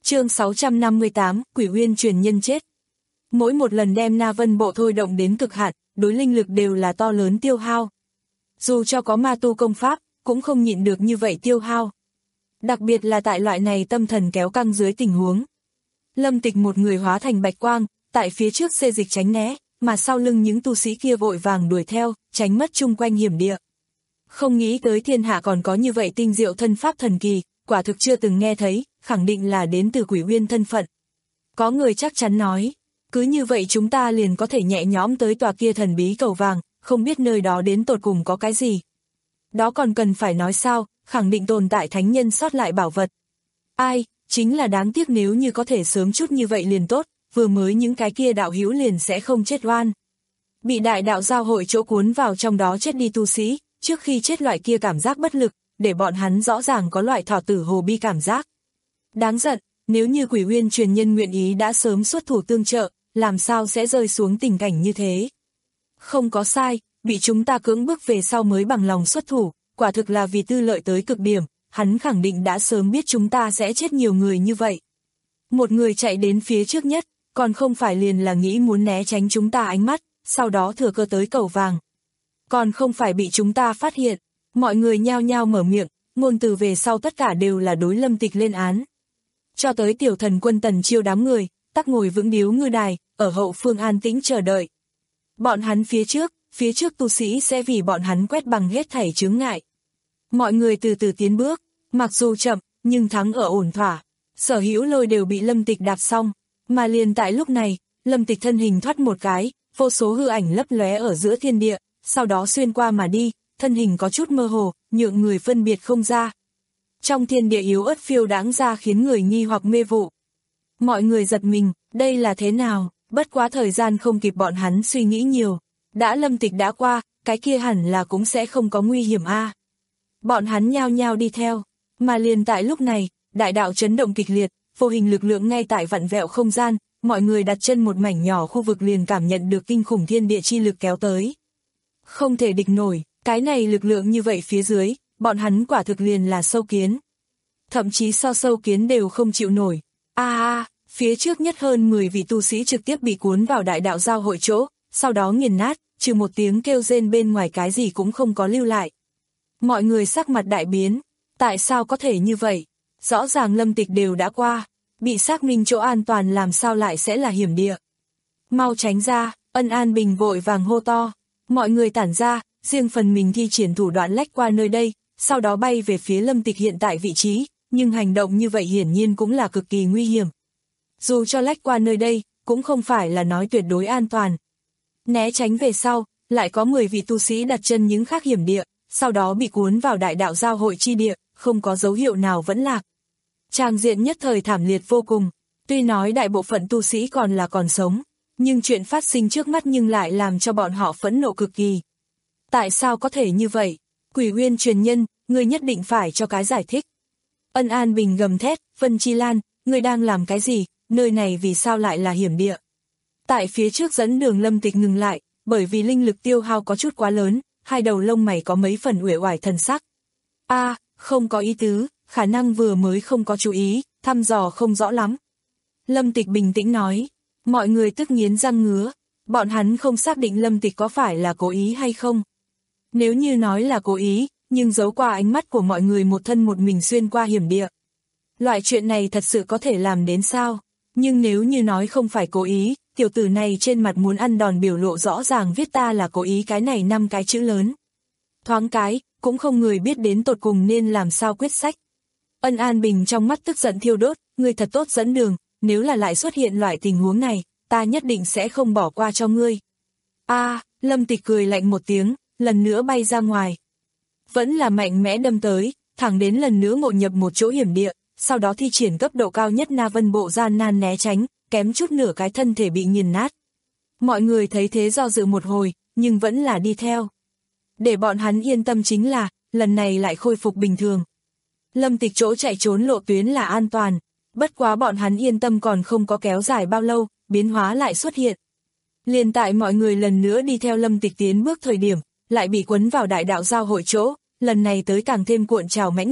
Chương sáu trăm năm mươi tám, Quỷ Uyên truyền nhân chết. Mỗi một lần đem Na Vân Bộ thôi động đến cực hạn, đối linh lực đều là to lớn tiêu hao. Dù cho có ma tu công pháp, cũng không nhịn được như vậy tiêu hao. Đặc biệt là tại loại này tâm thần kéo căng dưới tình huống. Lâm Tịch một người hóa thành bạch quang, tại phía trước xê dịch tránh né, mà sau lưng những tu sĩ kia vội vàng đuổi theo, tránh mất chung quanh hiểm địa. Không nghĩ tới thiên hạ còn có như vậy tinh diệu thân pháp thần kỳ, quả thực chưa từng nghe thấy, khẳng định là đến từ Quỷ Uyên thân phận. Có người chắc chắn nói, cứ như vậy chúng ta liền có thể nhẹ nhõm tới tòa kia thần bí cầu vàng, không biết nơi đó đến tột cùng có cái gì. Đó còn cần phải nói sao, khẳng định tồn tại thánh nhân sót lại bảo vật. Ai, chính là đáng tiếc nếu như có thể sớm chút như vậy liền tốt, vừa mới những cái kia đạo hữu liền sẽ không chết oan. Bị đại đạo giao hội chỗ cuốn vào trong đó chết đi tu sĩ, trước khi chết loại kia cảm giác bất lực, để bọn hắn rõ ràng có loại thỏ tử hồ bi cảm giác. Đáng giận, nếu như Quỷ Uyên truyền nhân nguyện ý đã sớm xuất thủ tương trợ, làm sao sẽ rơi xuống tình cảnh như thế. Không có sai, bị chúng ta cưỡng bức về sau mới bằng lòng xuất thủ, quả thực là vì tư lợi tới cực điểm, hắn khẳng định đã sớm biết chúng ta sẽ chết nhiều người như vậy. Một người chạy đến phía trước nhất, còn không phải liền là nghĩ muốn né tránh chúng ta ánh mắt, sau đó thừa cơ tới cầu vàng. Còn không phải bị chúng ta phát hiện, mọi người nhao nhao mở miệng, ngôn từ về sau tất cả đều là đối Lâm Tịch lên án. Cho tới tiểu thần quân Tần Chiêu đám người, tắc ngồi vững điếu ngư đài, ở hậu phương an tĩnh chờ đợi. Bọn hắn phía trước, phía trước tu sĩ sẽ vì bọn hắn quét bằng hết thảy chướng ngại. Mọi người từ từ tiến bước, mặc dù chậm, nhưng thắng ở ổn thỏa. Sở hữu lôi đều bị Lâm Tịch đạp xong, mà liền tại lúc này, Lâm Tịch thân hình thoát một cái, vô số hư ảnh lấp lóe ở giữa thiên địa, sau đó xuyên qua mà đi, thân hình có chút mơ hồ, nhượng người phân biệt không ra. Trong thiên địa yếu ớt phiêu đáng ra khiến người nghi hoặc mê vụ. Mọi người giật mình, đây là thế nào, bất quá thời gian không kịp bọn hắn suy nghĩ nhiều. Đã Lâm Tịch đã qua, cái kia hẳn là cũng sẽ không có nguy hiểm a. À. Bọn hắn nhao nhao đi theo, mà liền tại lúc này, đại đạo chấn động kịch liệt, vô hình lực lượng ngay tại vặn vẹo không gian, mọi người đặt chân một mảnh nhỏ khu vực liền cảm nhận được kinh khủng thiên địa chi lực kéo tới. Không thể địch nổi, cái này lực lượng như vậy phía dưới, bọn hắn quả thực liền là sâu kiến. Thậm chí so sâu kiến đều không chịu nổi. A a, phía trước nhất hơn mười vị tu sĩ trực tiếp bị cuốn vào đại đạo giao hội chỗ, sau đó nghiền nát, trừ một tiếng kêu rên bên ngoài cái gì cũng không có lưu lại. Mọi người sắc mặt đại biến, tại sao có thể như vậy? Rõ ràng Lâm Tịch đều đã qua, bị xác minh chỗ an toàn làm sao lại sẽ là hiểm địa. Mau tránh ra, Ân An Bình vội vàng hô to, mọi người tản ra, riêng phần mình thi triển thủ đoạn lách qua nơi đây, sau đó bay về phía Lâm Tịch hiện tại vị trí, nhưng hành động như vậy hiển nhiên cũng là cực kỳ nguy hiểm. Dù cho lách qua nơi đây, cũng không phải là nói tuyệt đối an toàn. Né tránh về sau, lại có mười vị tu sĩ đặt chân những khác hiểm địa, sau đó bị cuốn vào đại đạo giao hội chi địa, không có dấu hiệu nào vẫn lạc. Tràng diện nhất thời thảm liệt vô cùng, tuy nói đại bộ phận tu sĩ còn là còn sống, nhưng chuyện phát sinh trước mắt nhưng lại làm cho bọn họ phẫn nộ cực kỳ. Tại sao có thể như vậy? Quỷ Uyên truyền nhân, ngươi nhất định phải cho cái giải thích. Ân An Bình gầm thét, Vân Chi Lan, ngươi đang làm cái gì, nơi này vì sao lại là hiểm địa? Tại phía trước dẫn đường Lâm Tịch ngừng lại, bởi vì linh lực tiêu hao có chút quá lớn, hai đầu lông mày có mấy phần uể oải thần sắc. A, à, không có ý tứ, khả năng vừa mới không có chú ý, thăm dò không rõ lắm. Lâm Tịch bình tĩnh nói, mọi người tức nghiến răng ngứa, bọn hắn không xác định Lâm Tịch có phải là cố ý hay không. Nếu như nói là cố ý, nhưng giấu qua ánh mắt của mọi người một thân một mình xuyên qua hiểm địa. Loại chuyện này thật sự có thể làm đến sao? Nhưng nếu như nói không phải cố ý, tiểu tử này trên mặt muốn ăn đòn biểu lộ rõ ràng viết ta là cố ý cái này năm cái chữ lớn. Thoáng cái, cũng không người biết đến tột cùng nên làm sao quyết sách. Ân An Bình trong mắt tức giận thiêu đốt, ngươi thật tốt dẫn đường, nếu là lại xuất hiện loại tình huống này, ta nhất định sẽ không bỏ qua cho ngươi. A, à, Lâm Tịch cười lạnh một tiếng, lần nữa bay ra ngoài. Vẫn là mạnh mẽ đâm tới, thẳng đến lần nữa ngộ nhập một chỗ hiểm địa, sau đó thi triển cấp độ cao nhất Na Vân Bộ gian nan né tránh, kém chút nửa cái thân thể bị nghiền nát. Mọi người thấy thế do dự một hồi, nhưng vẫn là đi theo. Để bọn hắn yên tâm chính là, lần này lại khôi phục bình thường. Lâm Tịch chỗ chạy trốn lộ tuyến là an toàn, bất quá bọn hắn yên tâm còn không có kéo dài bao lâu, biến hóa lại xuất hiện. Liền tại mọi người lần nữa đi theo Lâm Tịch tiến bước thời điểm, lại bị quấn vào đại đạo giao hội chỗ, lần này tới càng thêm cuộn trào mãnh liệt,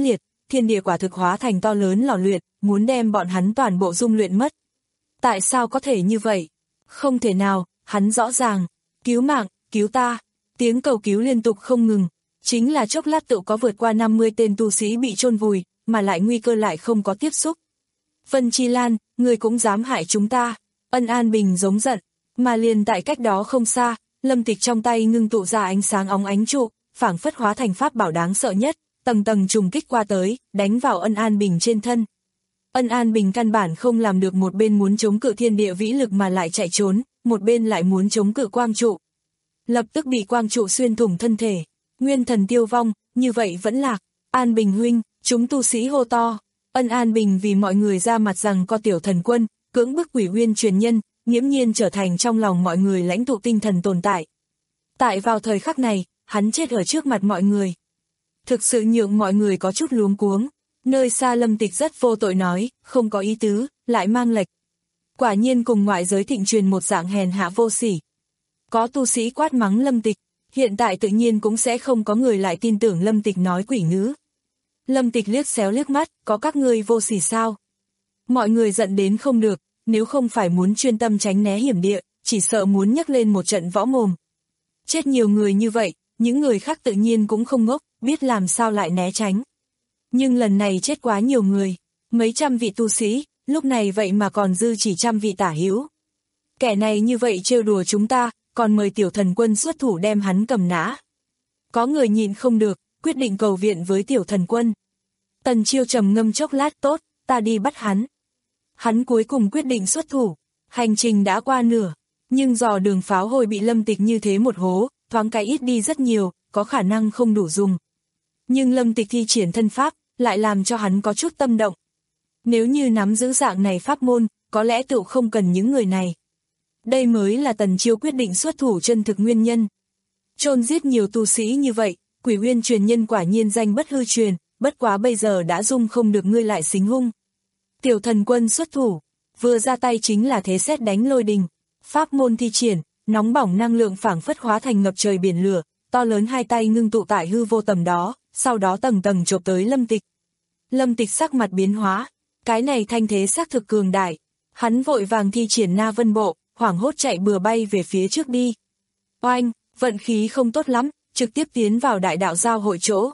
thiên địa quả thực hóa thành to lớn lò luyện, muốn đem bọn hắn toàn bộ dung luyện mất. Tại sao có thể như vậy? Không thể nào, hắn rõ ràng. Cứu mạng, cứu ta. Tiếng cầu cứu liên tục không ngừng. Chính là chốc lát tự có vượt qua năm mươi tên tu sĩ bị chôn vùi, mà lại nguy cơ lại không có tiếp xúc. Vân Chi Lan, người cũng dám hại chúng ta. Ân An Bình giống giận, mà liền tại cách đó không xa, Lâm Tịch trong tay ngưng tụ ra ánh sáng óng ánh trụ, phảng phất hóa thành pháp bảo đáng sợ nhất, tầng tầng trùng kích qua tới, đánh vào Ân An Bình trên thân. Ân An Bình căn bản không làm được, một bên muốn chống cự thiên địa vĩ lực mà lại chạy trốn, một bên lại muốn chống cự quang trụ. Lập tức bị quang trụ xuyên thủng thân thể, nguyên thần tiêu vong, như vậy vẫn lạc. An Bình huynh, chúng tu sĩ hô to. Ân An Bình vì mọi người ra mặt rằng có Tiểu Thần Quân, cưỡng bức Quỷ Uyên truyền nhân, nghiễm nhiên trở thành trong lòng mọi người lãnh tụ tinh thần tồn tại. Tại vào thời khắc này, hắn chết ở trước mặt mọi người. Thực sự nhượng mọi người có chút luống cuống. Nơi xa Lâm Tịch rất vô tội nói, không có ý tứ, lại mang lệch. Quả nhiên cùng ngoại giới thịnh truyền một dạng hèn hạ vô sỉ. Có tu sĩ quát mắng Lâm Tịch, hiện tại tự nhiên cũng sẽ không có người lại tin tưởng Lâm Tịch nói quỷ ngữ. Lâm Tịch liếc xéo liếc mắt, có các ngươi vô sỉ sao? Mọi người giận đến không được, nếu không phải muốn chuyên tâm tránh né hiểm địa, chỉ sợ muốn nhấc lên một trận võ mồm. Chết nhiều người như vậy, những người khác tự nhiên cũng không ngốc, biết làm sao lại né tránh. Nhưng lần này chết quá nhiều người, mấy trăm vị tu sĩ, lúc này vậy mà còn dư chỉ trăm vị tả hữu. Kẻ này như vậy trêu đùa chúng ta, còn mời Tiểu Thần Quân xuất thủ đem hắn cầm nã. Có người nhịn không được, quyết định cầu viện với Tiểu Thần Quân. Tần Chiêu trầm ngâm chốc lát, tốt, ta đi bắt hắn. Hắn cuối cùng quyết định xuất thủ, hành trình đã qua nửa, nhưng dò đường pháo hồi bị Lâm Tịch như thế một hố, thoáng cái ít đi rất nhiều, có khả năng không đủ dùng. Nhưng Lâm Tịch thi triển thân pháp, lại làm cho hắn có chút tâm động. Nếu như nắm giữ dạng này pháp môn, có lẽ tự không cần những người này. Đây mới là Tần Chiêu quyết định xuất thủ chân thực nguyên nhân. Chôn giết nhiều tu sĩ như vậy, Quỷ Uyên truyền nhân quả nhiên danh bất hư truyền, bất quá bây giờ đã dung không được ngươi lại xính hung. Tiểu Thần Quân xuất thủ, vừa ra tay chính là thế sét đánh lôi đình. Pháp môn thi triển, nóng bỏng năng lượng phảng phất hóa thành ngập trời biển lửa, to lớn hai tay ngưng tụ tại hư vô tầm đó, sau đó tầng tầng chộp tới Lâm Tịch. Lâm Tịch sắc mặt biến hóa, cái này thanh thế xác thực cường đại. Hắn vội vàng thi triển Na Vân Bộ, hoảng hốt chạy bừa bay về phía trước đi. Oanh, vận khí không tốt lắm, trực tiếp tiến vào đại đạo giao hội chỗ.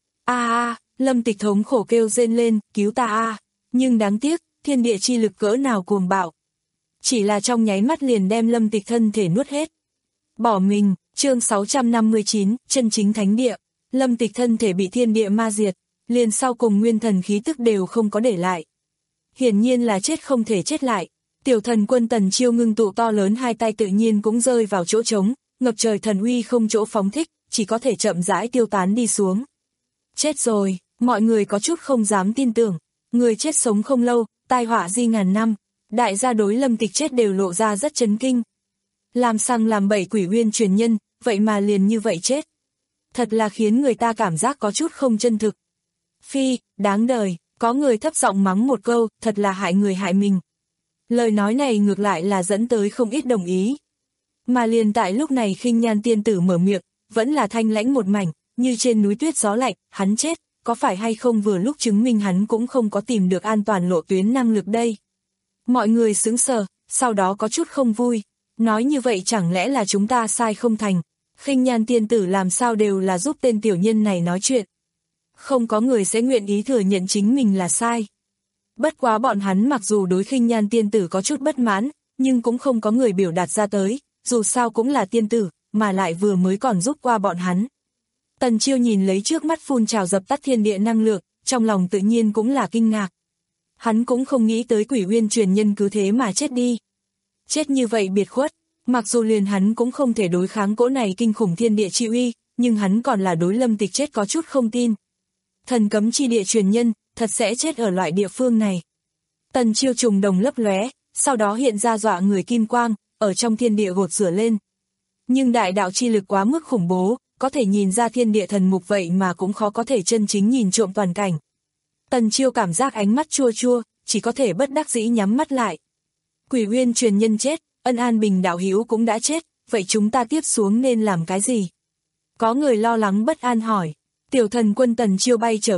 A a, Lâm Tịch thống khổ kêu rên lên, cứu ta a. Nhưng đáng tiếc, thiên địa chi lực cỡ nào cuồng bạo. Chỉ là trong nháy mắt liền đem Lâm Tịch thân thể nuốt hết. Bỏ mình, chương sáu trăm năm mươi chín, chân chính thánh địa. Lâm Tịch thân thể bị thiên địa ma diệt, liền sau cùng nguyên thần khí tức đều không có để lại. Hiển nhiên là chết không thể chết lại. Tiểu Thần Quân Tần Chiêu ngưng tụ to lớn hai tay tự nhiên cũng rơi vào chỗ trống, ngập trời thần uy không chỗ phóng thích, chỉ có thể chậm rãi tiêu tán đi xuống. Chết rồi, mọi người có chút không dám tin tưởng. Người chết sống không lâu, tai họa di ngàn năm. Đại gia đối Lâm Tịch chết đều lộ ra rất chấn kinh. Làm sang làm bậy Quỷ Uyên truyền nhân, vậy mà liền như vậy chết. Thật là khiến người ta cảm giác có chút không chân thực. Phi, đáng đời, có người thấp giọng mắng một câu, thật là hại người hại mình. Lời nói này ngược lại là dẫn tới không ít đồng ý. Mà liền tại lúc này Khinh Nhan tiên tử mở miệng, vẫn là thanh lãnh một mảnh, như trên núi tuyết gió lạnh, hắn chết, có phải hay không vừa lúc chứng minh hắn cũng không có tìm được an toàn lộ tuyến năng lực đây. Mọi người sững sờ, sau đó có chút không vui, nói như vậy chẳng lẽ là chúng ta sai không thành. Khinh Nhan tiên tử làm sao đều là giúp tên tiểu nhân này nói chuyện. Không có người sẽ nguyện ý thừa nhận chính mình là sai. Bất quá bọn hắn mặc dù đối Khinh Nhan tiên tử có chút bất mãn, nhưng cũng không có người biểu đạt ra tới, dù sao cũng là tiên tử, mà lại vừa mới còn giúp qua bọn hắn. Tần Chiêu nhìn lấy trước mắt phun trào dập tắt thiên địa năng lượng, trong lòng tự nhiên cũng là kinh ngạc. Hắn cũng không nghĩ tới Quỷ Uyên truyền nhân cứ thế mà chết đi. Chết như vậy biệt khuất, mặc dù liền hắn cũng không thể đối kháng cỗ này kinh khủng thiên địa chi uy, nhưng hắn còn là đối Lâm Tịch chết có chút không tin. Thần cấm chi địa truyền nhân, thật sẽ chết ở loại địa phương này. Tần Chiêu trùng đồng lấp lóe, sau đó hiện ra dọa người kim quang, ở trong thiên địa gột rửa lên. Nhưng đại đạo chi lực quá mức khủng bố, có thể nhìn ra thiên địa thần mục vậy mà cũng khó có thể chân chính nhìn trộm toàn cảnh. Tần Chiêu cảm giác ánh mắt chua chua, chỉ có thể bất đắc dĩ nhắm mắt lại. Quỷ Uyên truyền nhân chết, Ân An Bình đạo hữu cũng đã chết, vậy chúng ta tiếp xuống nên làm cái gì? Có người lo lắng bất an hỏi. Tiểu Thần Quân Tần Chiêu bay trở về,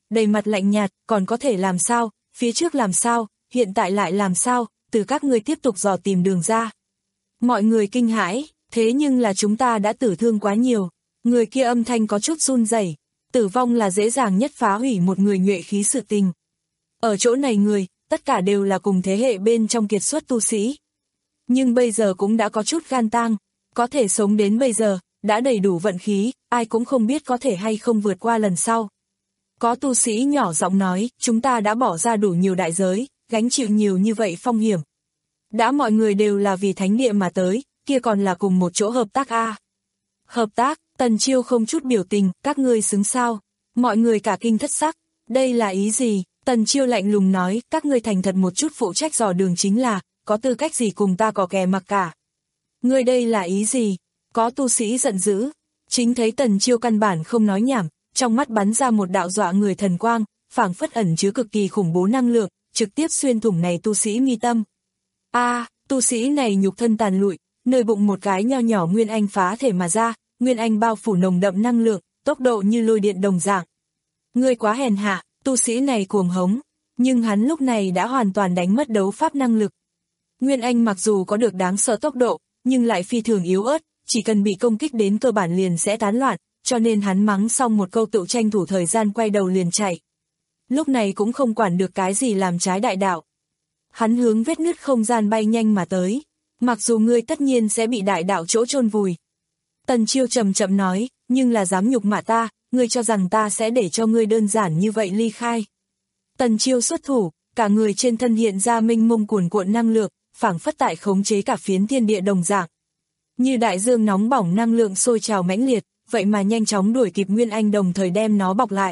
đầy mặt lạnh nhạt, còn có thể làm sao, phía trước làm sao, hiện tại lại làm sao, từ các ngươi tiếp tục dò tìm đường ra. Mọi người kinh hãi, thế nhưng là chúng ta đã tử thương quá nhiều, người kia âm thanh có chút run rẩy, tử vong là dễ dàng nhất phá hủy một người nhuệ khí sự tình. Ở chỗ này người, tất cả đều là cùng thế hệ bên trong kiệt xuất tu sĩ. Nhưng bây giờ cũng đã có chút gan tang, có thể sống đến bây giờ, đã đầy đủ vận khí, ai cũng không biết có thể hay không vượt qua lần sau. Có tu sĩ nhỏ giọng nói, chúng ta đã bỏ ra đủ nhiều đại giới, gánh chịu nhiều như vậy phong hiểm. Đã mọi người đều là vì thánh địa mà tới, kia còn là cùng một chỗ hợp tác a. À. Hợp tác, Tần Chiêu không chút biểu tình, các ngươi xứng sao? Mọi người cả kinh thất sắc, đây là ý gì? Tần Chiêu lạnh lùng nói, các ngươi thành thật một chút phụ trách dò đường chính là, có tư cách gì cùng ta có kè mặc cả. Ngươi đây là ý gì? Có tu sĩ giận dữ, chính thấy Tần Chiêu căn bản không nói nhảm, trong mắt bắn ra một đạo dọa người thần quang, phảng phất ẩn chứa cực kỳ khủng bố năng lượng, trực tiếp xuyên thủng này tu sĩ mi tâm. A, à, tu sĩ này nhục thân tàn lụi, nơi bụng một cái nho nhỏ nguyên anh phá thể mà ra, nguyên anh bao phủ nồng đậm năng lượng, tốc độ như lôi điện đồng dạng. Ngươi quá hèn hạ, tu sĩ này cuồng hống, nhưng hắn lúc này đã hoàn toàn đánh mất đấu pháp năng lực. Nguyên anh mặc dù có được đáng sợ tốc độ, nhưng lại phi thường yếu ớt, chỉ cần bị công kích đến cơ bản liền sẽ tán loạn, cho nên hắn mắng xong một câu tự tranh thủ thời gian quay đầu liền chạy. Lúc này cũng không quản được cái gì làm trái đại đạo. Hắn hướng vết nứt không gian bay nhanh mà tới, mặc dù ngươi tất nhiên sẽ bị đại đạo chỗ chôn vùi. Tần Chiêu chậm chậm nói, nhưng là dám nhục mạ ta, ngươi cho rằng ta sẽ để cho ngươi đơn giản như vậy ly khai. Tần Chiêu xuất thủ, cả người trên thân hiện ra mênh mông cuồn cuộn năng lượng, phảng phất tại khống chế cả phiến thiên địa đồng dạng. Như đại dương nóng bỏng năng lượng sôi trào mãnh liệt, vậy mà nhanh chóng đuổi kịp Nguyên Anh đồng thời đem nó bọc lại.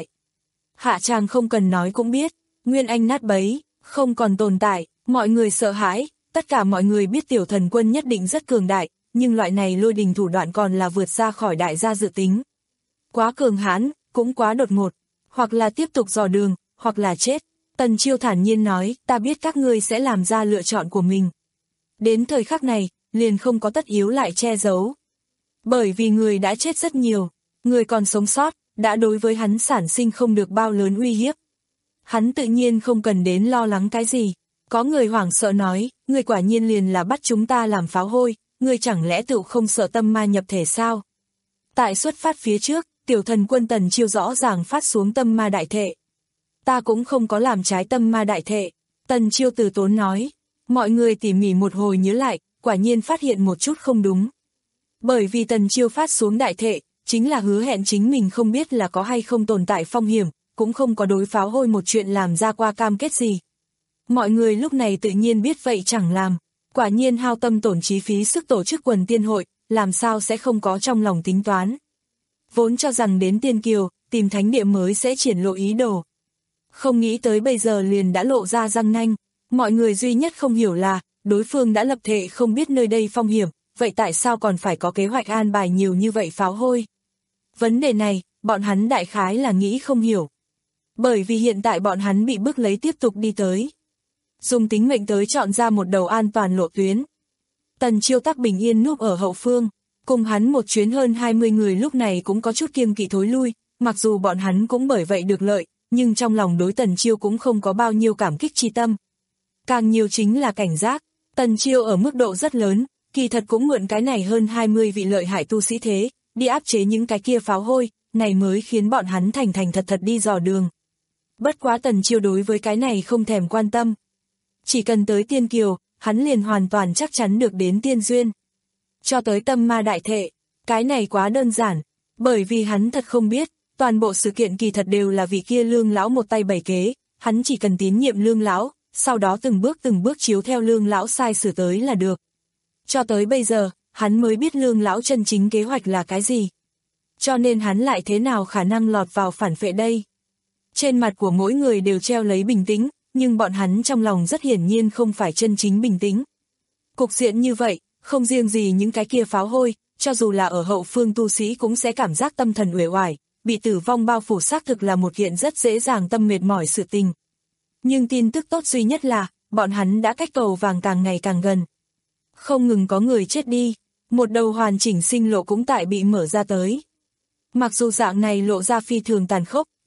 Hạ Tràng không cần nói cũng biết, Nguyên Anh nát bấy, không còn tồn tại, mọi người sợ hãi, tất cả mọi người biết tiểu thần quân nhất định rất cường đại, nhưng loại này lôi đình thủ đoạn còn là vượt ra khỏi đại gia dự tính. Quá cường hãn, cũng quá đột ngột, hoặc là tiếp tục dò đường, hoặc là chết. Tần Chiêu thản nhiên nói, ta biết các ngươi sẽ làm ra lựa chọn của mình. Đến thời khắc này, liền không có tất yếu lại che giấu. Bởi vì người đã chết rất nhiều, người còn sống sót, đã đối với hắn sản sinh không được bao lớn uy hiếp. Hắn tự nhiên không cần đến lo lắng cái gì. Có người hoảng sợ nói, người quả nhiên liền là bắt chúng ta làm pháo hôi, người chẳng lẽ tự không sợ tâm ma nhập thể sao? Tại xuất phát phía trước, tiểu thần quân Tần Chiêu rõ ràng phát xuống tâm ma đại thệ. Ta cũng không có làm trái tâm ma đại thệ, Tần Chiêu từ tốn nói. Mọi người tỉ mỉ một hồi nhớ lại, quả nhiên phát hiện một chút không đúng. Bởi vì Tần Chiêu phát xuống đại thệ, chính là hứa hẹn chính mình không biết là có hay không tồn tại phong hiểm, cũng không có đối pháo hôi một chuyện làm ra qua cam kết gì. Mọi người lúc này tự nhiên biết vậy chẳng làm, quả nhiên hao tâm tổn trí phí sức tổ chức quần tiên hội, làm sao sẽ không có trong lòng tính toán. Vốn cho rằng đến Tiên Kiều, tìm thánh địa mới sẽ triển lộ ý đồ. Không nghĩ tới bây giờ liền đã lộ ra răng nanh, mọi người duy nhất không hiểu là, đối phương đã lập thệ không biết nơi đây phong hiểm, vậy tại sao còn phải có kế hoạch an bài nhiều như vậy pháo hôi? Vấn đề này, bọn hắn đại khái là nghĩ không hiểu. Bởi vì hiện tại bọn hắn bị bức lấy tiếp tục đi tới. Dùng tính mệnh tới chọn ra một đầu an toàn lộ tuyến. Tần Chiêu tắc bình yên núp ở hậu phương, cùng hắn một chuyến hơn hai mươi người lúc này cũng có chút kiêng kỵ thối lui, mặc dù bọn hắn cũng bởi vậy được lợi, nhưng trong lòng đối Tần Chiêu cũng không có bao nhiêu cảm kích chi tâm. Càng nhiều chính là cảnh giác, Tần Chiêu ở mức độ rất lớn, kỳ thật cũng mượn cái này hơn hai mươi vị lợi hại tu sĩ thế, đi áp chế những cái kia pháo hôi, này mới khiến bọn hắn thành thành thật thật đi dò đường. Bất quá Tần Chiêu đối với cái này không thèm quan tâm. Chỉ cần tới Tiên Kiều, hắn liền hoàn toàn chắc chắn được đến tiên duyên. Cho tới tâm ma đại thệ, cái này quá đơn giản, bởi vì hắn thật không biết, toàn bộ sự kiện kỳ thật đều là vị kia Lương lão một tay bày kế, hắn chỉ cần tín nhiệm Lương lão, sau đó từng bước từng bước chiếu theo Lương lão sai sử tới là được. Cho tới bây giờ, hắn mới biết Lương lão chân chính kế hoạch là cái gì. Cho nên hắn lại thế nào khả năng lọt vào phản phệ đây? Trên mặt của mỗi người đều treo lấy bình tĩnh, nhưng bọn hắn trong lòng rất hiển nhiên không phải chân chính bình tĩnh. Cục diện như vậy, không riêng gì những cái kia pháo hôi, cho dù là ở hậu phương tu sĩ cũng sẽ cảm giác tâm thần uể oải, bị tử vong bao phủ xác thực là một kiện rất dễ dàng tâm mệt mỏi sự tình. Nhưng tin tức tốt duy nhất là, bọn hắn đã cách cầu vàng càng ngày càng gần. Không ngừng có người chết đi, một đầu hoàn chỉnh sinh lộ cũng tại bị mở ra tới. Mặc dù dạng này lộ ra phi thường tàn khốc,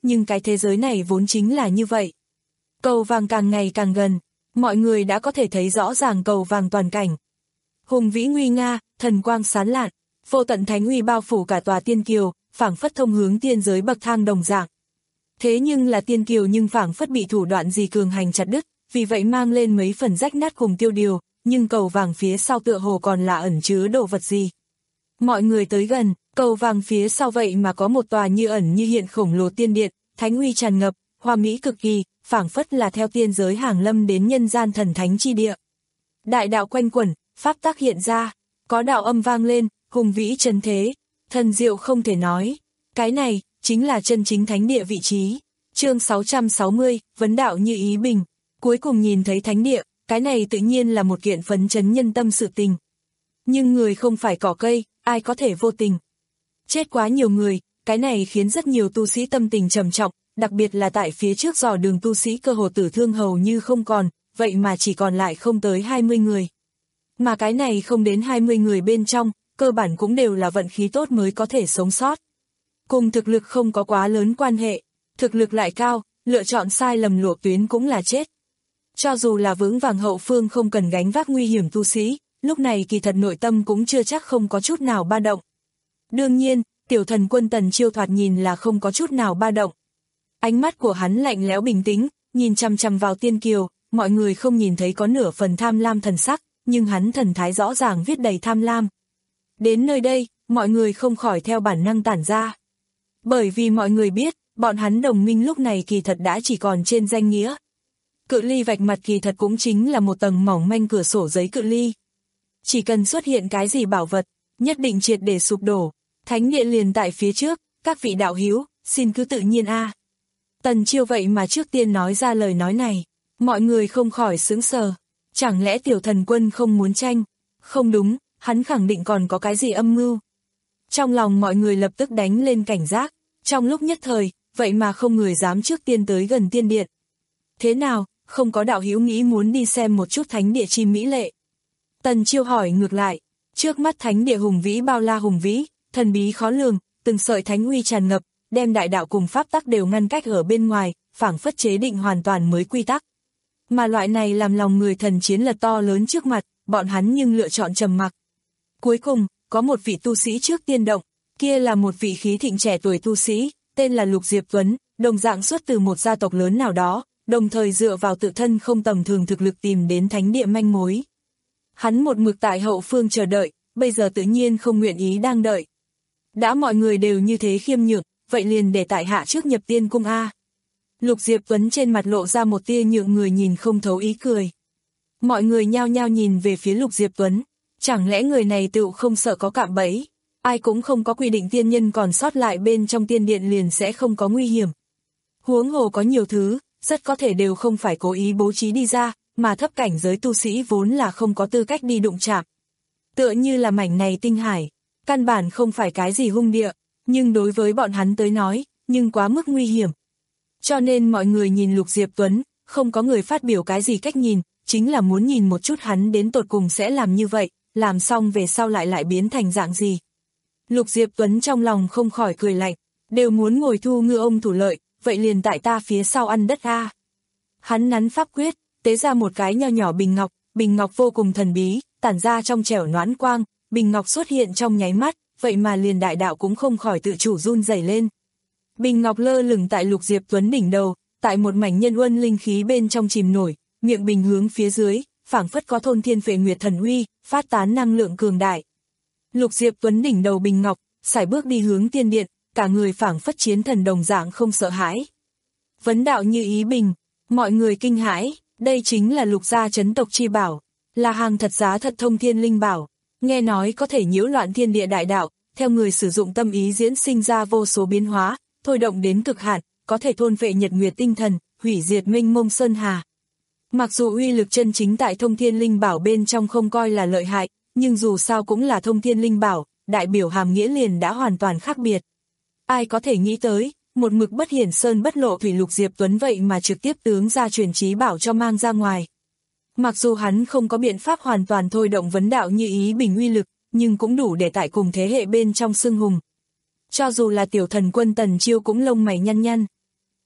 nhưng cái thế giới này vốn chính là như vậy. Cầu vàng càng ngày càng gần, mọi người đã có thể thấy rõ ràng cầu vàng toàn cảnh. Hùng vĩ nguy nga, thần quang sáng lạn, vô tận thánh uy bao phủ cả tòa tiên kiều, phảng phất thông hướng tiên giới bậc thang đồng dạng. Thế nhưng là tiên kiều nhưng phảng phất bị thủ đoạn gì cường hành chặt đứt, vì vậy mang lên mấy phần rách nát cùng tiêu điều, nhưng cầu vàng phía sau tựa hồ còn là ẩn chứa đồ vật gì. Mọi người tới gần, cầu vàng phía sau vậy mà có một tòa như ẩn như hiện khổng lồ tiên điện, thánh uy tràn ngập, hoa mỹ cực kỳ, phảng phất là theo tiên giới hàng lâm đến nhân gian thần thánh chi địa. Đại đạo quanh quẩn, pháp tắc hiện ra, có đạo âm vang lên, hùng vĩ trấn thế, thần diệu không thể nói. Cái này, chính là chân chính thánh địa vị trí. Chương sáu trăm sáu mươi, vấn đạo như ý bình. Cuối cùng nhìn thấy thánh địa, cái này tự nhiên là một kiện phấn chấn nhân tâm sự tình. Nhưng người không phải cỏ cây, ai có thể vô tình. Chết quá nhiều người, cái này khiến rất nhiều tu sĩ tâm tình trầm trọng, đặc biệt là tại phía trước dò đường tu sĩ cơ hồ tử thương hầu như không còn, vậy mà chỉ còn lại không tới hai mươi người. Mà cái này không đến hai mươi người bên trong, cơ bản cũng đều là vận khí tốt mới có thể sống sót. Cùng thực lực không có quá lớn quan hệ, thực lực lại cao, lựa chọn sai lầm lộ tuyến cũng là chết. Cho dù là vững vàng hậu phương không cần gánh vác nguy hiểm tu sĩ, lúc này kỳ thật nội tâm cũng chưa chắc không có chút nào ba động. Đương nhiên, tiểu thần quân Tần Chiêu thoạt nhìn là không có chút nào ba động. Ánh mắt của hắn lạnh lẽo bình tĩnh, nhìn chằm chằm vào tiên kiều, mọi người không nhìn thấy có nửa phần tham lam thần sắc, nhưng hắn thần thái rõ ràng viết đầy tham lam. Đến nơi đây, mọi người không khỏi theo bản năng tản ra. Bởi vì mọi người biết, bọn hắn đồng minh lúc này kỳ thật đã chỉ còn trên danh nghĩa. Cự ly vạch mặt kỳ thật cũng chính là một tầng mỏng manh cửa sổ giấy cự ly. Chỉ cần xuất hiện cái gì bảo vật, nhất định triệt để sụp đổ. Thánh địa liền tại phía trước, các vị đạo hữu, xin cứ tự nhiên a. Tần Chiêu vậy mà trước tiên nói ra lời nói này, mọi người không khỏi sững sờ. Chẳng lẽ tiểu thần quân không muốn tranh? Không đúng, hắn khẳng định còn có cái gì âm mưu. Trong lòng mọi người lập tức đánh lên cảnh giác, trong lúc nhất thời, vậy mà không người dám trước tiên tới gần tiên điện. Thế nào, không có đạo hữu nghĩ muốn đi xem một chút thánh địa chi mỹ lệ? Tần Chiêu hỏi ngược lại, trước mắt thánh địa hùng vĩ bao la hùng vĩ, thần bí khó lường, từng sợi thánh uy tràn ngập, đem đại đạo cùng pháp tắc đều ngăn cách ở bên ngoài, phảng phất chế định hoàn toàn mới quy tắc. Mà loại này làm lòng người thần chiến lật to lớn trước mặt, bọn hắn nhưng lựa chọn trầm mặc. Cuối cùng, có một vị tu sĩ trước tiên động, kia là một vị khí thịnh trẻ tuổi tu sĩ, tên là Lục Diệp Tuấn, đồng dạng xuất từ một gia tộc lớn nào đó, đồng thời dựa vào tự thân không tầm thường thực lực tìm đến thánh địa manh mối. Hắn một mực tại hậu phương chờ đợi, bây giờ tự nhiên không nguyện ý đang đợi. Đã mọi người đều như thế khiêm nhường, vậy liền để tại hạ trước nhập tiên cung a. Lục Diệp Tuấn trên mặt lộ ra một tia nhượng người nhìn không thấu ý cười. Mọi người nhao nhao nhìn về phía Lục Diệp Tuấn, chẳng lẽ người này tựu không sợ có cạm bẫy, ai cũng không có quy định tiên nhân còn sót lại bên trong tiên điện liền sẽ không có nguy hiểm. Huống hồ có nhiều thứ, rất có thể đều không phải cố ý bố trí đi ra, mà thấp cảnh giới tu sĩ vốn là không có tư cách đi đụng chạm. Tựa như là mảnh này tinh hải, căn bản không phải cái gì hung địa, nhưng đối với bọn hắn tới nói, nhưng quá mức nguy hiểm. Cho nên mọi người nhìn Lục Diệp Tuấn, không có người phát biểu cái gì cách nhìn, chính là muốn nhìn một chút hắn đến tột cùng sẽ làm như vậy, làm xong về sau lại lại biến thành dạng gì. Lục Diệp Tuấn trong lòng không khỏi cười lạnh, đều muốn ngồi thu ngư ông thủ lợi, vậy liền tại ta phía sau ăn đất a. Hắn nắn pháp quyết, tế ra một cái nho nhỏ bình ngọc, bình ngọc vô cùng thần bí, tản ra trong trẻo noãn quang, bình ngọc xuất hiện trong nháy mắt, vậy mà liền đại đạo cũng không khỏi tự chủ run rẩy lên. Bình ngọc lơ lửng tại Lục Diệp Tuấn đỉnh đầu, tại một mảnh nhân uân linh khí bên trong chìm nổi, miệng bình hướng phía dưới, phảng phất có thôn thiên phệ nguyệt thần uy, phát tán năng lượng cường đại. Lục Diệp Tuấn đỉnh đầu bình ngọc, sải bước đi hướng tiên điện, cả người phảng phất chiến thần đồng dạng không sợ hãi. Vấn đạo như ý bình, mọi người kinh hãi, đây chính là Lục gia chấn tộc chi bảo, là hàng thật giá thật thông thiên linh bảo, nghe nói có thể nhiễu loạn thiên địa đại đạo, theo người sử dụng tâm ý diễn sinh ra vô số biến hóa, thôi động đến cực hạn, có thể thôn phệ nhật nguyệt tinh thần, hủy diệt mênh mông sơn hà. Mặc dù uy lực chân chính tại thông thiên linh bảo bên trong không coi là lợi hại, nhưng dù sao cũng là thông thiên linh bảo, đại biểu hàm nghĩa liền đã hoàn toàn khác biệt. Ai có thể nghĩ tới, một mực bất hiển sơn bất lộ thủy Lục Diệp Tuấn vậy mà trực tiếp tướng ra truyền chí bảo cho mang ra ngoài. Mặc dù hắn không có biện pháp hoàn toàn thôi động vấn đạo như ý bình uy lực, nhưng cũng đủ để tại cùng thế hệ bên trong xưng hùng. Cho dù là tiểu thần quân Tần Chiêu cũng lông mày nhăn nhăn.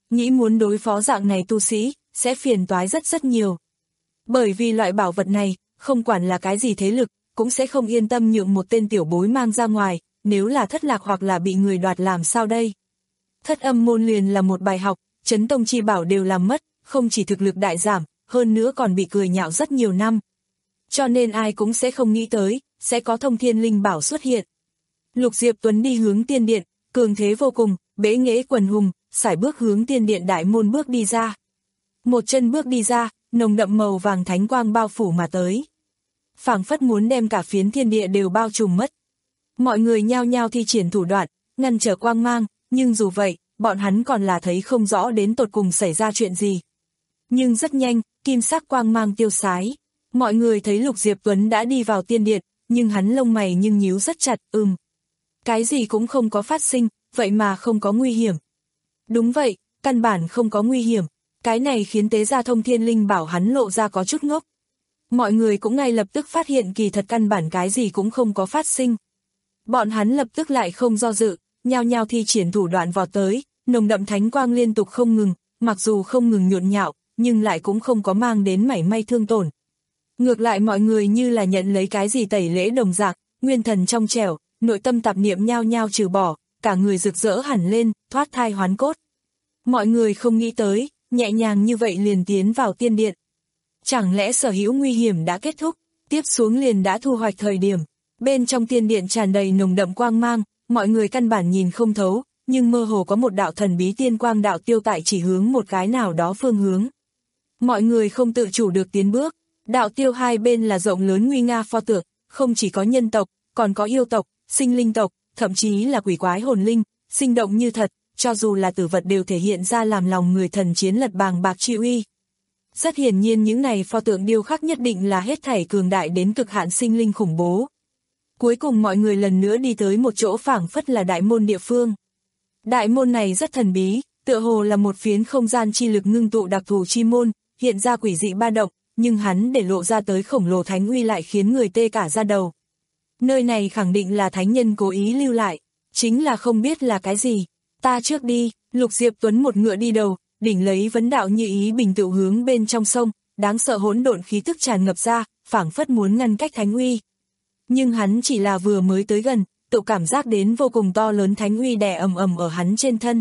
nghĩ muốn đối phó dạng này tu sĩ, sẽ phiền toái rất rất nhiều. Bởi vì loại bảo vật này, không quản là cái gì thế lực, cũng sẽ không yên tâm nhượng một tên tiểu bối mang ra ngoài, nếu là thất lạc hoặc là bị người đoạt làm sao đây. Thất âm môn liền là một bài học, chấn tông chi bảo đều làm mất, không chỉ thực lực đại giảm, hơn nữa còn bị cười nhạo rất nhiều năm. Cho nên ai cũng sẽ không nghĩ tới, sẽ có thông thiên linh bảo xuất hiện. Lục Diệp Tuấn đi hướng tiên điện, cường thế vô cùng, bế nghễ quần hùng, sải bước hướng tiên điện đại môn bước đi ra. Một chân bước đi ra, nồng đậm màu vàng thánh quang bao phủ mà tới. Phảng phất muốn đem cả phiến thiên địa đều bao trùm mất. Mọi người nhao nhao thi triển thủ đoạn, ngăn trở quang mang, nhưng dù vậy, bọn hắn còn là thấy không rõ đến tột cùng xảy ra chuyện gì. Nhưng rất nhanh, kim sắc quang mang tiêu sái. Mọi người thấy Lục Diệp Tuấn đã đi vào tiên điện, nhưng hắn lông mày nhưng nhíu rất chặt, ừm. Cái gì cũng không có phát sinh, vậy mà không có nguy hiểm. Đúng vậy, căn bản không có nguy hiểm. Cái này khiến tế gia thông thiên linh bảo hắn lộ ra có chút ngốc. Mọi người cũng ngay lập tức phát hiện kỳ thật căn bản cái gì cũng không có phát sinh. Bọn hắn lập tức lại không do dự, nhao nhao thi triển thủ đoạn vọt tới, nồng đậm thánh quang liên tục không ngừng, mặc dù không ngừng nhộn nhạo, nhưng lại cũng không có mang đến mảy may thương tổn. Ngược lại mọi người như là nhận lấy cái gì tẩy lễ đồng dạng, nguyên thần trong trẻo, nội tâm tạp niệm nhao nhao trừ bỏ, cả người rực rỡ hẳn lên, thoát thai hoán cốt. Mọi người không nghĩ tới, nhẹ nhàng như vậy liền tiến vào tiên điện. Chẳng lẽ sở hữu nguy hiểm đã kết thúc, tiếp xuống liền đã thu hoạch thời điểm. Bên trong tiên điện tràn đầy nồng đậm quang mang, mọi người căn bản nhìn không thấu, nhưng mơ hồ có một đạo thần bí tiên quang đạo tiêu tại chỉ hướng một cái nào đó phương hướng. Mọi người không tự chủ được tiến bước, đạo tiêu hai bên là rộng lớn nguy nga pho tượng, không chỉ có nhân tộc, còn có yêu tộc, sinh linh tộc, thậm chí là quỷ quái hồn linh, sinh động như thật, cho dù là tử vật đều thể hiện ra làm lòng người thần chiến lật bàng bạc chi uy. Rất hiển nhiên những này pho tượng điêu khắc nhất định là hết thảy cường đại đến cực hạn sinh linh khủng bố. Cuối cùng mọi người lần nữa đi tới một chỗ phảng phất là đại môn địa phương. Đại môn này rất thần bí, tựa hồ là một phiến không gian chi lực ngưng tụ đặc thù chi môn, hiện ra quỷ dị ba động, nhưng hắn để lộ ra tới khổng lồ thánh uy lại khiến người tê cả da đầu. Nơi này khẳng định là thánh nhân cố ý lưu lại, chính là không biết là cái gì. Ta trước đi, Lục Diệp Tuấn một ngựa đi đầu, đỉnh lấy vấn đạo như ý bình tự hướng bên trong sông, đáng sợ hỗn độn khí tức tràn ngập ra, phảng phất muốn ngăn cách thánh uy. Nhưng hắn chỉ là vừa mới tới gần, tự cảm giác đến vô cùng to lớn thánh uy đè ầm ầm ở hắn trên thân.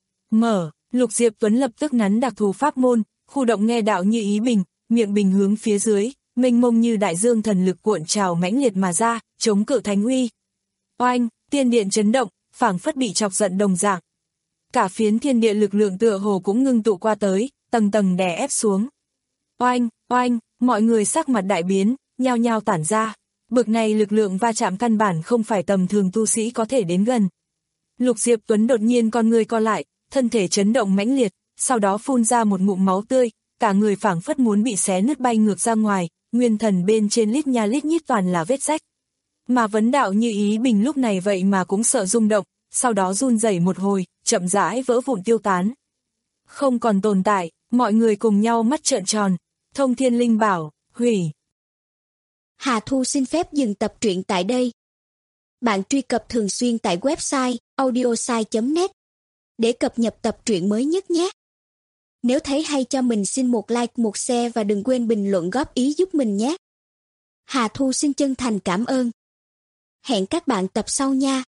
Mở, Lục Diệp Tuấn lập tức nắn đặc thù pháp môn, khu động nghe đạo như ý bình, miệng bình hướng phía dưới, mênh mông như đại dương thần lực cuộn trào mãnh liệt mà ra, chống cự thánh uy. Oanh, tiên điện chấn động, phảng phất bị chọc giận đồng dạng. Cả phiến thiên địa lực lượng tựa hồ cũng ngưng tụ qua tới, tầng tầng đè ép xuống. Oanh, oanh, mọi người sắc mặt đại biến, nhao nhao tản ra. Bực này lực lượng va chạm căn bản không phải tầm thường tu sĩ có thể đến gần. Lục Diệp Tuấn đột nhiên con người co lại, thân thể chấn động mãnh liệt, sau đó phun ra một ngụm máu tươi, cả người phảng phất muốn bị xé nứt bay ngược ra ngoài, nguyên thần bên trên lít nha lít nhít toàn là vết rách. Mà vấn đạo như ý bình lúc này vậy mà cũng sợ rung động, sau đó run rẩy một hồi, chậm rãi vỡ vụn tiêu tán. Không còn tồn tại, mọi người cùng nhau mắt trợn tròn, thông thiên linh bảo, hủy. Hà Thu xin phép dừng tập truyện tại đây. Bạn truy cập thường xuyên tại website audiosai chấm net để cập nhật tập truyện mới nhất nhé. Nếu thấy hay cho mình xin một like, một share và đừng quên bình luận góp ý giúp mình nhé. Hà Thu xin chân thành cảm ơn. Hẹn các bạn tập sau nha.